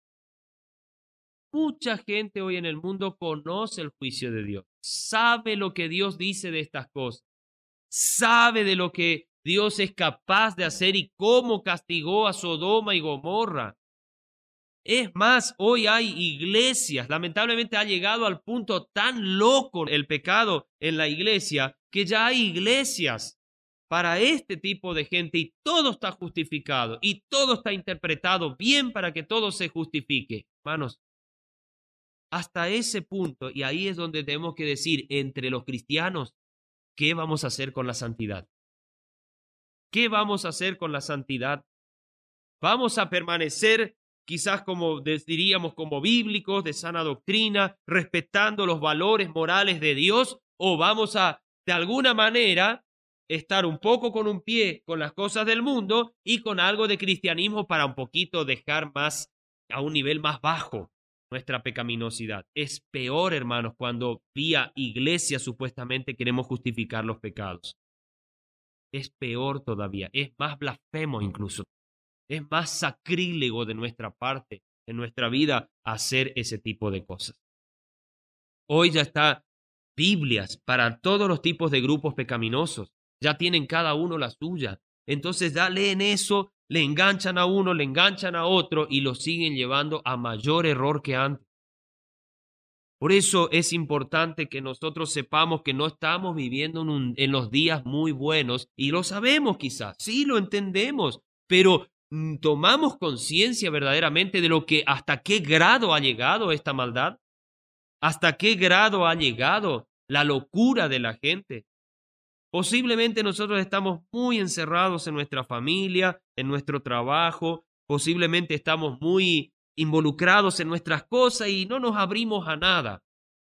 Mucha gente hoy en el mundo conoce el juicio de Dios, sabe lo que Dios dice de estas cosas, sabe de lo que Dios es capaz de hacer y cómo castigó a Sodoma y Gomorra. Es más, hoy hay iglesias, lamentablemente ha llegado al punto tan loco el pecado en la iglesia, que ya hay iglesias para este tipo de gente y todo está justificado y todo está interpretado bien para que todo se justifique. Hermanos, hasta ese punto, y ahí es donde tenemos que decir entre los cristianos, ¿qué vamos a hacer con la santidad? ¿Qué vamos a hacer con la santidad? ¿Vamos a permanecer quizás como diríamos como bíblicos, de sana doctrina, respetando los valores morales de Dios? ¿O vamos a, de alguna manera, estar un poco con un pie con las cosas del mundo y con algo de cristianismo para un poquito dejar más a un nivel más bajo nuestra pecaminosidad? Es peor, hermanos, cuando vía iglesia supuestamente queremos justificar los pecados. Es peor todavía, es más blasfemo incluso. Es más sacrílego de nuestra parte, en nuestra vida, hacer ese tipo de cosas. Hoy ya está Biblias para todos los tipos de grupos pecaminosos. Ya tienen cada uno la suya. Entonces ya leen eso, le enganchan a uno, le enganchan a otro y lo siguen llevando a mayor error que antes. Por eso es importante que nosotros sepamos que no estamos viviendo en los días muy buenos, y lo sabemos quizás, sí lo entendemos, pero ¿tomamos conciencia verdaderamente de lo que hasta qué grado ha llegado esta maldad? ¿Hasta qué grado ha llegado la locura de la gente? Posiblemente nosotros estamos muy encerrados en nuestra familia, en nuestro trabajo, posiblemente estamos muy involucrados en nuestras cosas y no nos abrimos a nada.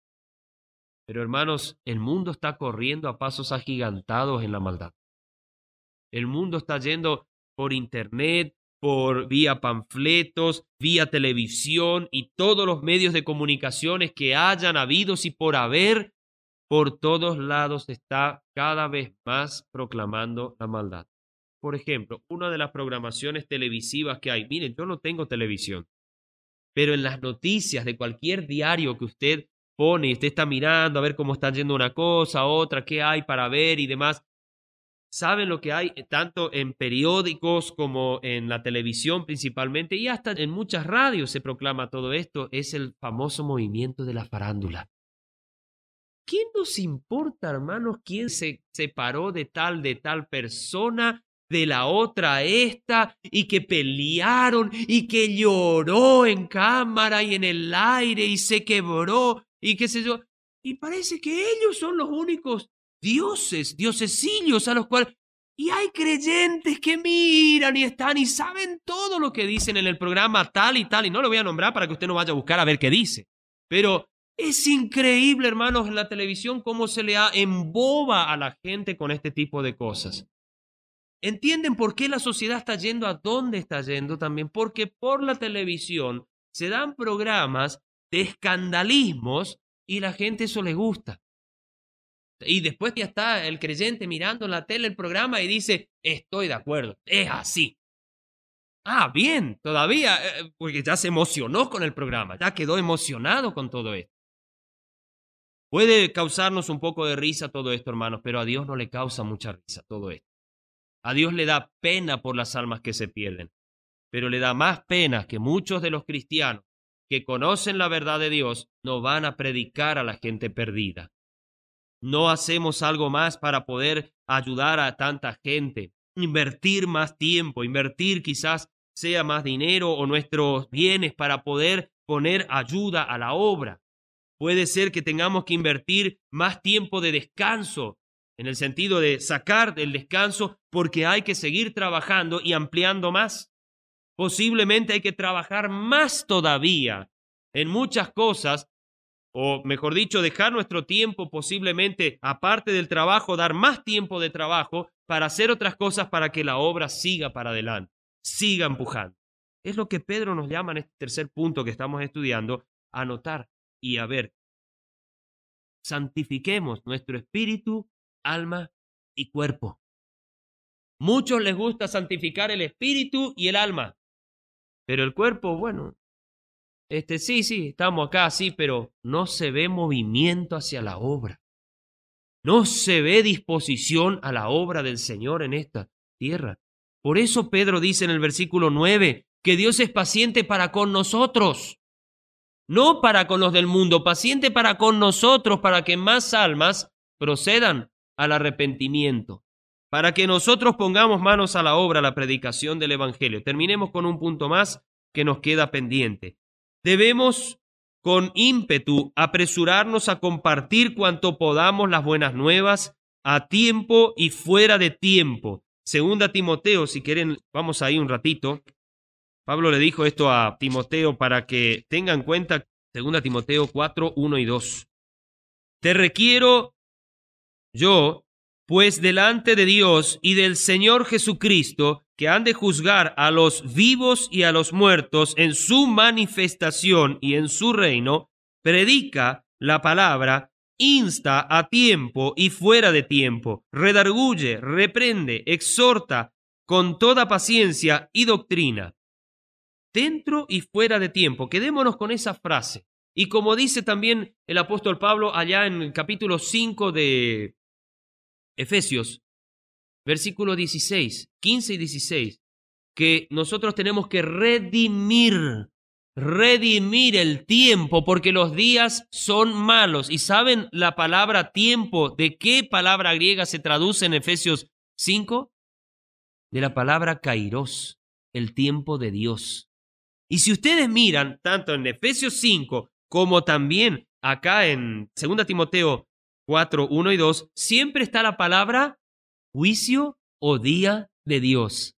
Pero hermanos, el mundo está corriendo a pasos agigantados en la maldad. El mundo está yendo por internet, por vía panfletos, vía televisión y todos los medios de comunicaciones que hayan habidos y por haber, por todos lados está cada vez más proclamando la maldad. Por ejemplo, una de las programaciones televisivas que hay, miren, yo no tengo televisión, pero en las noticias de cualquier diario que usted pone y usted está mirando a ver cómo está yendo una cosa, otra, qué hay para ver y demás, ¿saben lo que hay tanto en periódicos como en la televisión principalmente y hasta en muchas radios se proclama todo esto? Es el famoso movimiento de la farándula. ¿Qué nos importa, hermanos, quién se separó de tal persona, de la otra esta, y que pelearon, y que lloró en cámara y en el aire, y se quebró, y qué sé yo? Y parece que ellos son los únicos dioses, diosesillos a los cuales... Y hay creyentes que miran y están y saben todo lo que dicen en el programa tal y tal, y no lo voy a nombrar para que usted no vaya a buscar a ver qué dice. Pero es increíble, hermanos, en la televisión cómo se le emboba a la gente con este tipo de cosas. ¿Entienden por qué la sociedad está yendo a dónde está yendo también? Porque por la televisión se dan programas de escandalismos y la gente eso le gusta. Y después ya está el creyente mirando en la tele el programa y dice, estoy de acuerdo, es así. Ah, bien, todavía, porque ya se emocionó con el programa, ya quedó emocionado con todo esto. Puede causarnos un poco de risa todo esto, hermanos, pero a Dios no le causa mucha risa todo esto. A Dios le da pena por las almas que se pierden, pero le da más pena que muchos de los cristianos que conocen la verdad de Dios no van a predicar a la gente perdida. No hacemos algo más para poder ayudar a tanta gente, invertir más tiempo, invertir quizás sea más dinero o nuestros bienes para poder poner ayuda a la obra. Puede ser que tengamos que invertir más tiempo de descanso, en el sentido de sacar del descanso, porque hay que seguir trabajando y ampliando más. Posiblemente hay que trabajar más todavía en muchas cosas, o mejor dicho, dejar nuestro tiempo posiblemente, aparte del trabajo, dar más tiempo de trabajo para hacer otras cosas para que la obra siga para adelante, siga empujando. Es lo que Pedro nos llama en este tercer punto que estamos estudiando, a notar y a ver. Santifiquemos nuestro espíritu, alma y cuerpo. Muchos les gusta santificar el espíritu y el alma, pero el cuerpo, bueno, sí, estamos acá, sí, pero no se ve movimiento hacia la obra. No se ve disposición a la obra del Señor en esta tierra. Por eso Pedro dice en el versículo 9 que Dios es paciente para con nosotros, no para con los del mundo, paciente para con nosotros, para que más almas procedan al arrepentimiento, para que nosotros pongamos manos a la obra, a la predicación del Evangelio. Terminemos con un punto más que nos queda pendiente. Debemos con ímpetu apresurarnos a compartir cuanto podamos las buenas nuevas a tiempo y fuera de tiempo. Segunda Timoteo, si quieren, vamos ahí un ratito. Pablo le dijo esto a Timoteo para que tenga en cuenta. Segunda Timoteo 4, 1 y 2. Te requiero yo, pues delante de Dios y del Señor Jesucristo, que han de juzgar a los vivos y a los muertos en su manifestación y en su reino, predica la palabra, insta a tiempo y fuera de tiempo, redarguye, reprende, exhorta con toda paciencia y doctrina. Dentro y fuera de tiempo, quedémonos con esa frase. Y como dice también el apóstol Pablo allá en el capítulo 5 de Efesios, versículo 16, 15 y 16, que nosotros tenemos que redimir el tiempo porque los días son malos. ¿Y saben la palabra tiempo? ¿De qué palabra griega se traduce en Efesios 5? De la palabra kairos, el tiempo de Dios. Y si ustedes miran, tanto en Efesios 5 como también acá en 2 Timoteo 4, 1 y 2, siempre está la palabra juicio o día de Dios.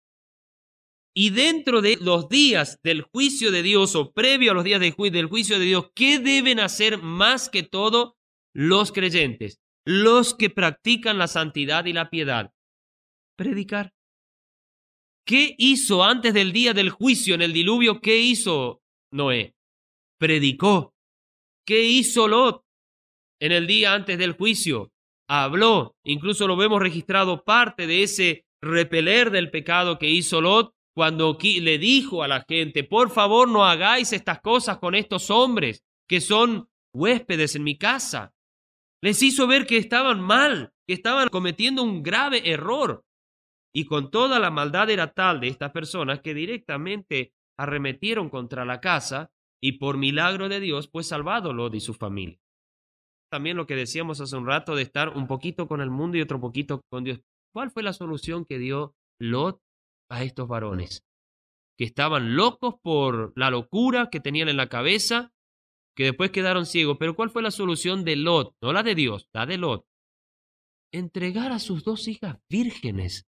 Y dentro de los días del juicio de Dios o previo a los días del juicio de Dios, ¿qué deben hacer más que todo los creyentes? Los que practican la santidad y la piedad. Predicar. ¿Qué hizo antes del día del juicio en el diluvio? ¿Qué hizo Noé? Predicó. ¿Qué hizo Lot en el día antes del juicio? Habló. Incluso lo vemos registrado parte de ese repeler del pecado que hizo Lot cuando le dijo a la gente, por favor no hagáis estas cosas con estos hombres que son huéspedes en mi casa. Les hizo ver que estaban mal, que estaban cometiendo un grave error. Y con toda la maldad era tal de estas personas que directamente arremetieron contra la casa y por milagro de Dios fue salvado Lot y su familia. También lo que decíamos hace un rato de estar un poquito con el mundo y otro poquito con Dios. ¿Cuál fue la solución que dio Lot a estos varones? Que estaban locos por la locura que tenían en la cabeza, que después quedaron ciegos. Pero ¿cuál fue la solución de Lot? No la de Dios, la de Lot. Entregar a sus 2 hijas vírgenes.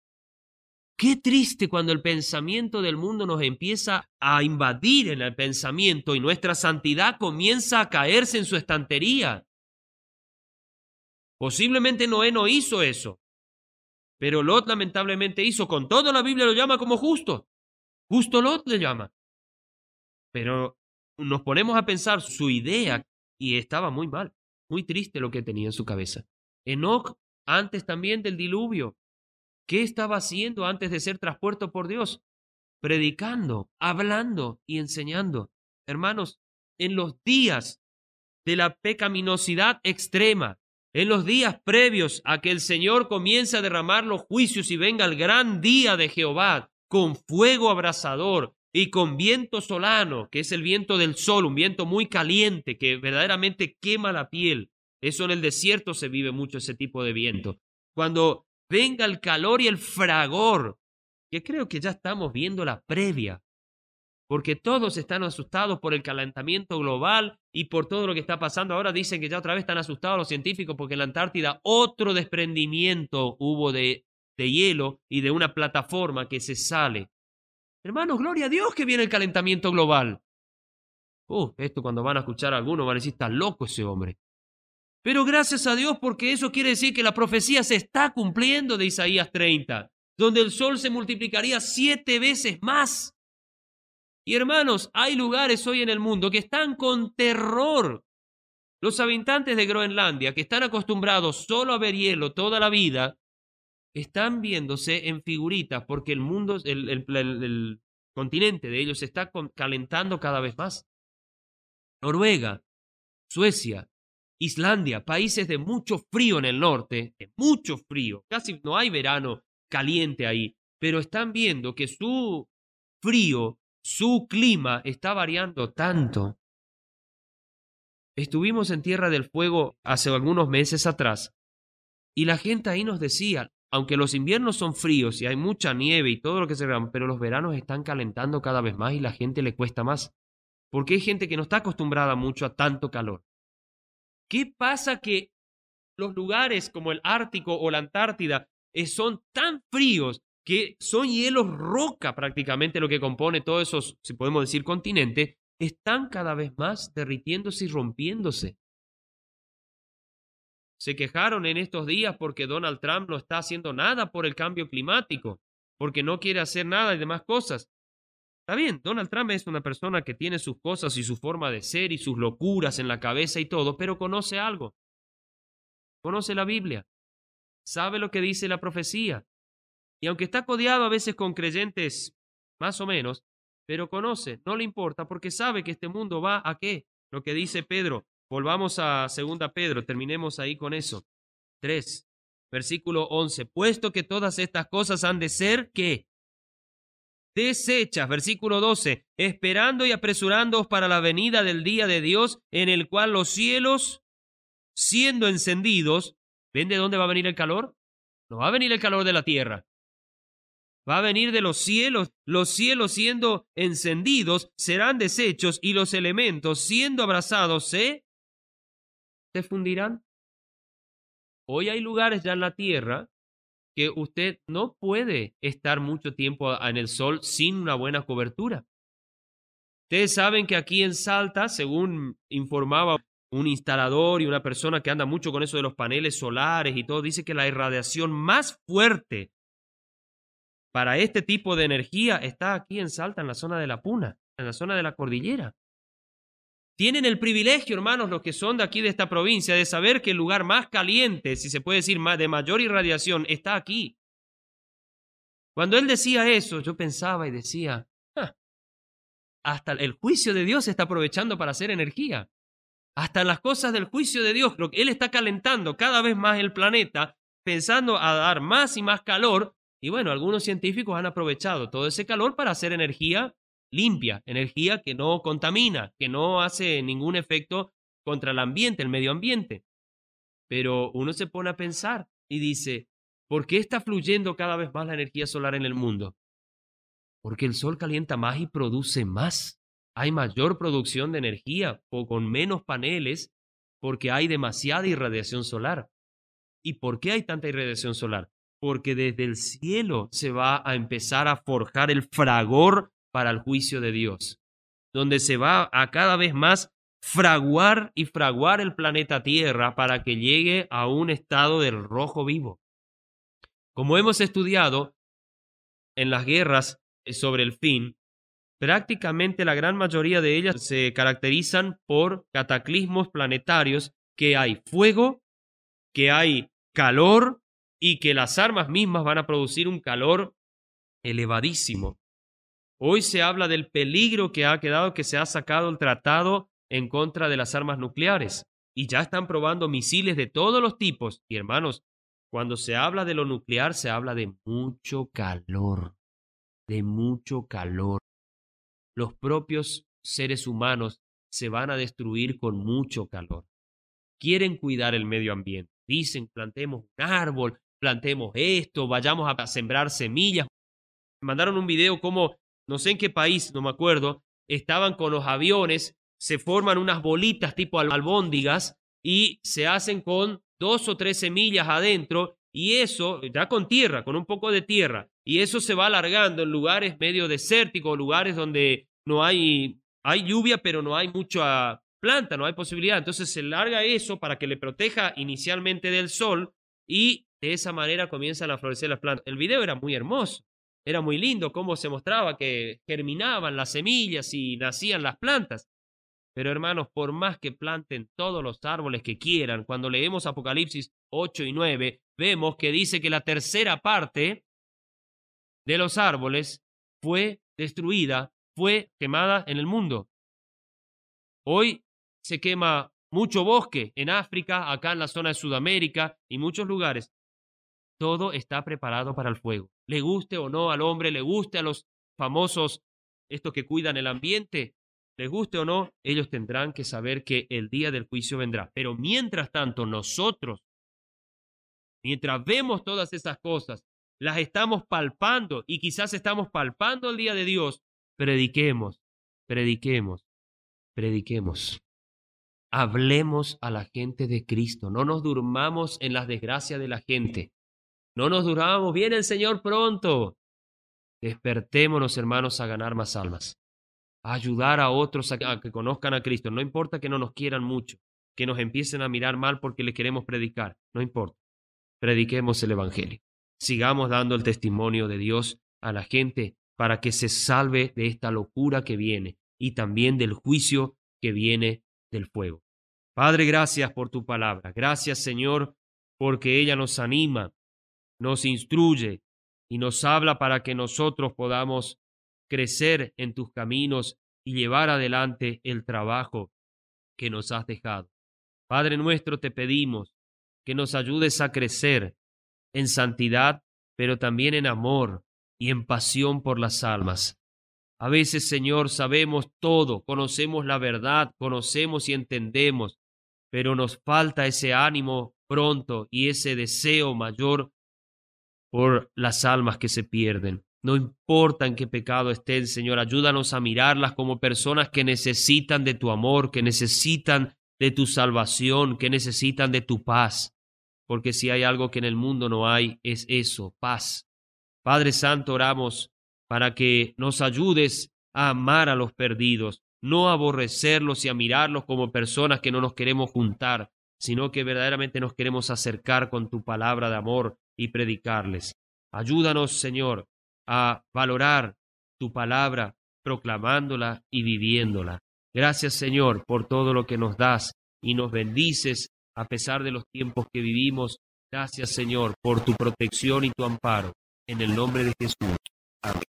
Qué triste cuando el pensamiento del mundo nos empieza a invadir en el pensamiento y nuestra santidad comienza a caerse en su estantería. Posiblemente Noé no hizo eso, pero Lot lamentablemente hizo. Con todo la Biblia lo llama como justo. Justo Lot le llama. Pero nos ponemos a pensar su idea y estaba muy mal, muy triste lo que tenía en su cabeza. Enoc, antes también del diluvio, ¿qué estaba haciendo antes de ser traspuesto por Dios? Predicando, hablando y enseñando. Hermanos, en los días de la pecaminosidad extrema, en los días previos a que el Señor comience a derramar los juicios y venga el gran día de Jehová con fuego abrasador y con viento solano, que es el viento del sol, un viento muy caliente que verdaderamente quema la piel. Eso en el desierto se vive mucho, ese tipo de viento. Cuando venga el calor y el fragor, que creo que ya estamos viendo la previa, porque todos están asustados por el calentamiento global y por todo lo que está pasando. Ahora dicen que ya otra vez están asustados los científicos porque en la Antártida otro desprendimiento hubo de hielo y de una plataforma que se sale. Hermanos, gloria a Dios que viene el calentamiento global. Esto cuando van a escuchar a algunos van a decir, está loco ese hombre. Pero gracias a Dios, porque eso quiere decir que la profecía se está cumpliendo de Isaías 30, donde el sol se multiplicaría 7 veces más. Y hermanos, hay lugares hoy en el mundo que están con terror. Los habitantes de Groenlandia, que están acostumbrados solo a ver hielo toda la vida, están viéndose en figuritas porque el mundo, el continente de ellos se está calentando cada vez más. Noruega, Suecia, Islandia, países de mucho frío en el norte, de mucho frío, casi no hay verano caliente ahí, pero están viendo que su frío, su clima está variando tanto. Estuvimos en Tierra del Fuego hace algunos meses atrás y la gente ahí nos decía, aunque los inviernos son fríos y hay mucha nieve y todo lo que se vean, pero los veranos están calentando cada vez más y la gente le cuesta más, porque hay gente que no está acostumbrada mucho a tanto calor. ¿Qué pasa que los lugares como el Ártico o la Antártida son tan fríos que son hielos roca prácticamente lo que compone todos esos, si podemos decir, continentes, están cada vez más derritiéndose y rompiéndose? Se quejaron en estos días porque Donald Trump no está haciendo nada por el cambio climático, porque no quiere hacer nada y demás cosas. Está bien, Donald Trump es una persona que tiene sus cosas y su forma de ser y sus locuras en la cabeza y todo, pero conoce algo. Conoce la Biblia. Sabe lo que dice la profecía. Y aunque está codeado a veces con creyentes más o menos, pero conoce, no le importa porque sabe que este mundo va a ¿qué? Lo que dice Pedro. Volvamos a 2 Pedro, terminemos ahí con eso. 3, versículo 11. Puesto que todas estas cosas han de ser, ¿qué? Deshechas, versículo 12. Esperando y apresurándoos para la venida del día de Dios, en el cual los cielos, siendo encendidos, ¿ven de dónde va a venir el calor? No va a venir el calor de la tierra. Va a venir de los cielos siendo encendidos serán deshechos y los elementos siendo abrasados se fundirán. Hoy hay lugares ya en la tierra que usted no puede estar mucho tiempo en el sol sin una buena cobertura. Ustedes saben que aquí en Salta, según informaba un instalador y una persona que anda mucho con eso de los paneles solares y todo, dice que la irradiación más fuerte para este tipo de energía está aquí en Salta, en la zona de la Puna, en la zona de la cordillera. Tienen el privilegio, hermanos, los que son de aquí de esta provincia, de saber que el lugar más caliente, si se puede decir, de mayor irradiación, está aquí. Cuando él decía eso, yo pensaba y decía, hasta el juicio de Dios se está aprovechando para hacer energía. Hasta las cosas del juicio de Dios, él está calentando cada vez más el planeta, pensando a dar más y más calor. Y bueno, algunos científicos han aprovechado todo ese calor para hacer energía limpia, energía que no contamina, que no hace ningún efecto contra el ambiente, el medio ambiente. Pero uno se pone a pensar y dice, ¿por qué está fluyendo cada vez más la energía solar en el mundo? Porque el sol calienta más y produce más. Hay mayor producción de energía o con menos paneles porque hay demasiada irradiación solar. ¿Y por qué hay tanta irradiación solar? Porque desde el cielo se va a empezar a forjar el fragor para el juicio de Dios, donde se va a cada vez más fraguar y fraguar el planeta Tierra para que llegue a un estado del rojo vivo. Como hemos estudiado en las guerras sobre el fin, prácticamente la gran mayoría de ellas se caracterizan por cataclismos planetarios, que hay fuego, que hay calor y que las armas mismas van a producir un calor elevadísimo. Hoy se habla del peligro que ha quedado, que se ha sacado el tratado en contra de las armas nucleares y ya están probando misiles de todos los tipos. Y hermanos, cuando se habla de lo nuclear se habla de mucho calor, de mucho calor. Los propios seres humanos se van a destruir con mucho calor. Quieren cuidar el medio ambiente. Dicen, plantemos un árbol, plantemos esto, vayamos a sembrar semillas. Me mandaron un video como, no sé en qué país, no me acuerdo, estaban con los aviones, se forman unas bolitas tipo albóndigas y se hacen con 2 o 3 semillas adentro y eso, ya con tierra, con un poco de tierra, y eso se va alargando en lugares medio desérticos, lugares donde no hay hay lluvia, pero no hay mucha planta, no hay posibilidad. Entonces se larga eso para que le proteja inicialmente del sol y de esa manera comienzan a florecer las plantas. El video era muy hermoso, era muy lindo cómo se mostraba que germinaban las semillas y nacían las plantas. Pero hermanos, por más que planten todos los árboles que quieran, cuando leemos Apocalipsis 8 y 9, vemos que dice que la tercera parte de los árboles fue destruida, fue quemada en el mundo. Hoy se quema mucho bosque en África, acá en la zona de Sudamérica y muchos lugares. Todo está preparado para el fuego. Le guste o no al hombre, le guste a los famosos, estos que cuidan el ambiente, les guste o no, ellos tendrán que saber que el día del juicio vendrá. Pero mientras tanto, nosotros, mientras vemos todas esas cosas, las estamos palpando y quizás estamos palpando el día de Dios, prediquemos. Hablemos a la gente de Cristo. No nos durmamos en las desgracias de la gente. No nos durmamos. Viene el Señor pronto. Despertémonos, hermanos, a ganar más almas. A ayudar a otros a que conozcan a Cristo. No importa que no nos quieran mucho, que nos empiecen a mirar mal porque les queremos predicar. No importa. Prediquemos el Evangelio. Sigamos dando el testimonio de Dios a la gente para que se salve de esta locura que viene y también del juicio que viene del fuego. Padre, gracias por tu palabra. Gracias, Señor, porque ella nos anima, nos instruye y nos habla para que nosotros podamos crecer en tus caminos y llevar adelante el trabajo que nos has dejado. Padre nuestro, te pedimos que nos ayudes a crecer en santidad, pero también en amor y en pasión por las almas. A veces, Señor, sabemos todo, conocemos la verdad, conocemos y entendemos, pero nos falta ese ánimo pronto y ese deseo mayor por las almas que se pierden. No importa en qué pecado estén, Señor, ayúdanos a mirarlas como personas que necesitan de tu amor, que necesitan de tu salvación, que necesitan de tu paz. Porque si hay algo que en el mundo no hay, es eso, paz. Padre Santo, oramos para que nos ayudes a amar a los perdidos, no a aborrecerlos y a mirarlos como personas que no nos queremos juntar, sino que verdaderamente nos queremos acercar con tu palabra de amor y predicarles. Ayúdanos, Señor, a valorar tu palabra, proclamándola y viviéndola. Gracias, Señor, por todo lo que nos das y nos bendices a pesar de los tiempos que vivimos. Gracias, Señor, por tu protección y tu amparo. En el nombre de Jesús. Amén.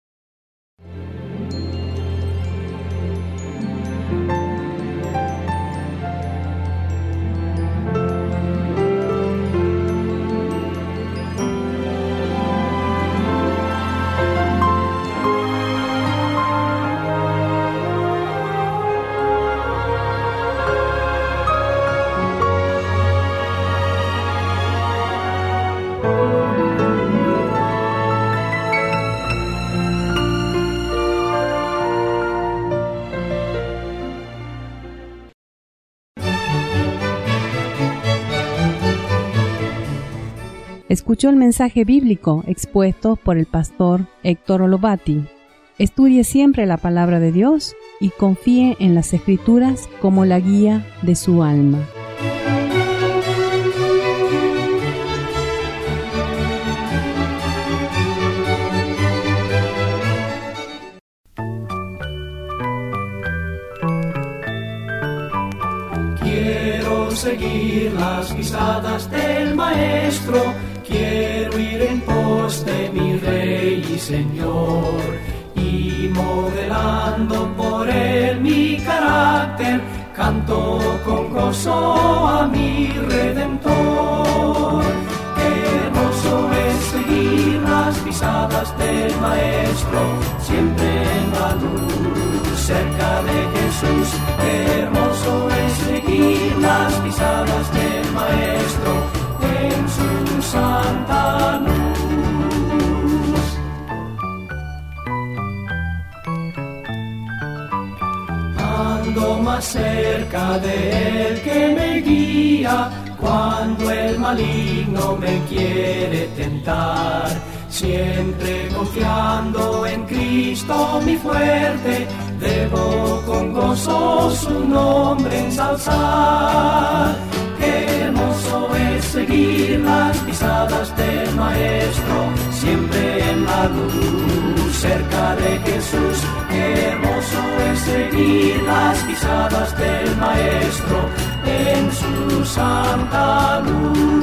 Escuchó el mensaje bíblico expuesto por el pastor Héctor Olovati. Estudie siempre la palabra de Dios y confíe en las Escrituras como la guía de su alma. Quiero seguir las pisadas del Maestro. Quiero ir en pos de mi Rey y Señor, y modelando por Él mi carácter, canto con gozo a mi Redentor. Qué hermoso es seguir las pisadas del Maestro, siempre en la luz, cerca de Jesús. Qué hermoso es seguir las pisadas del Maestro, en su santa luz. Ando más cerca de Él que me guía, cuando el maligno me quiere tentar. Siempre confiando en Cristo mi fuerte, debo con gozo su nombre ensalzar. Qué hermoso es seguir las pisadas del Maestro, siempre en la luz, cerca de Jesús. Qué hermoso es seguir las pisadas del Maestro, en su santa luz.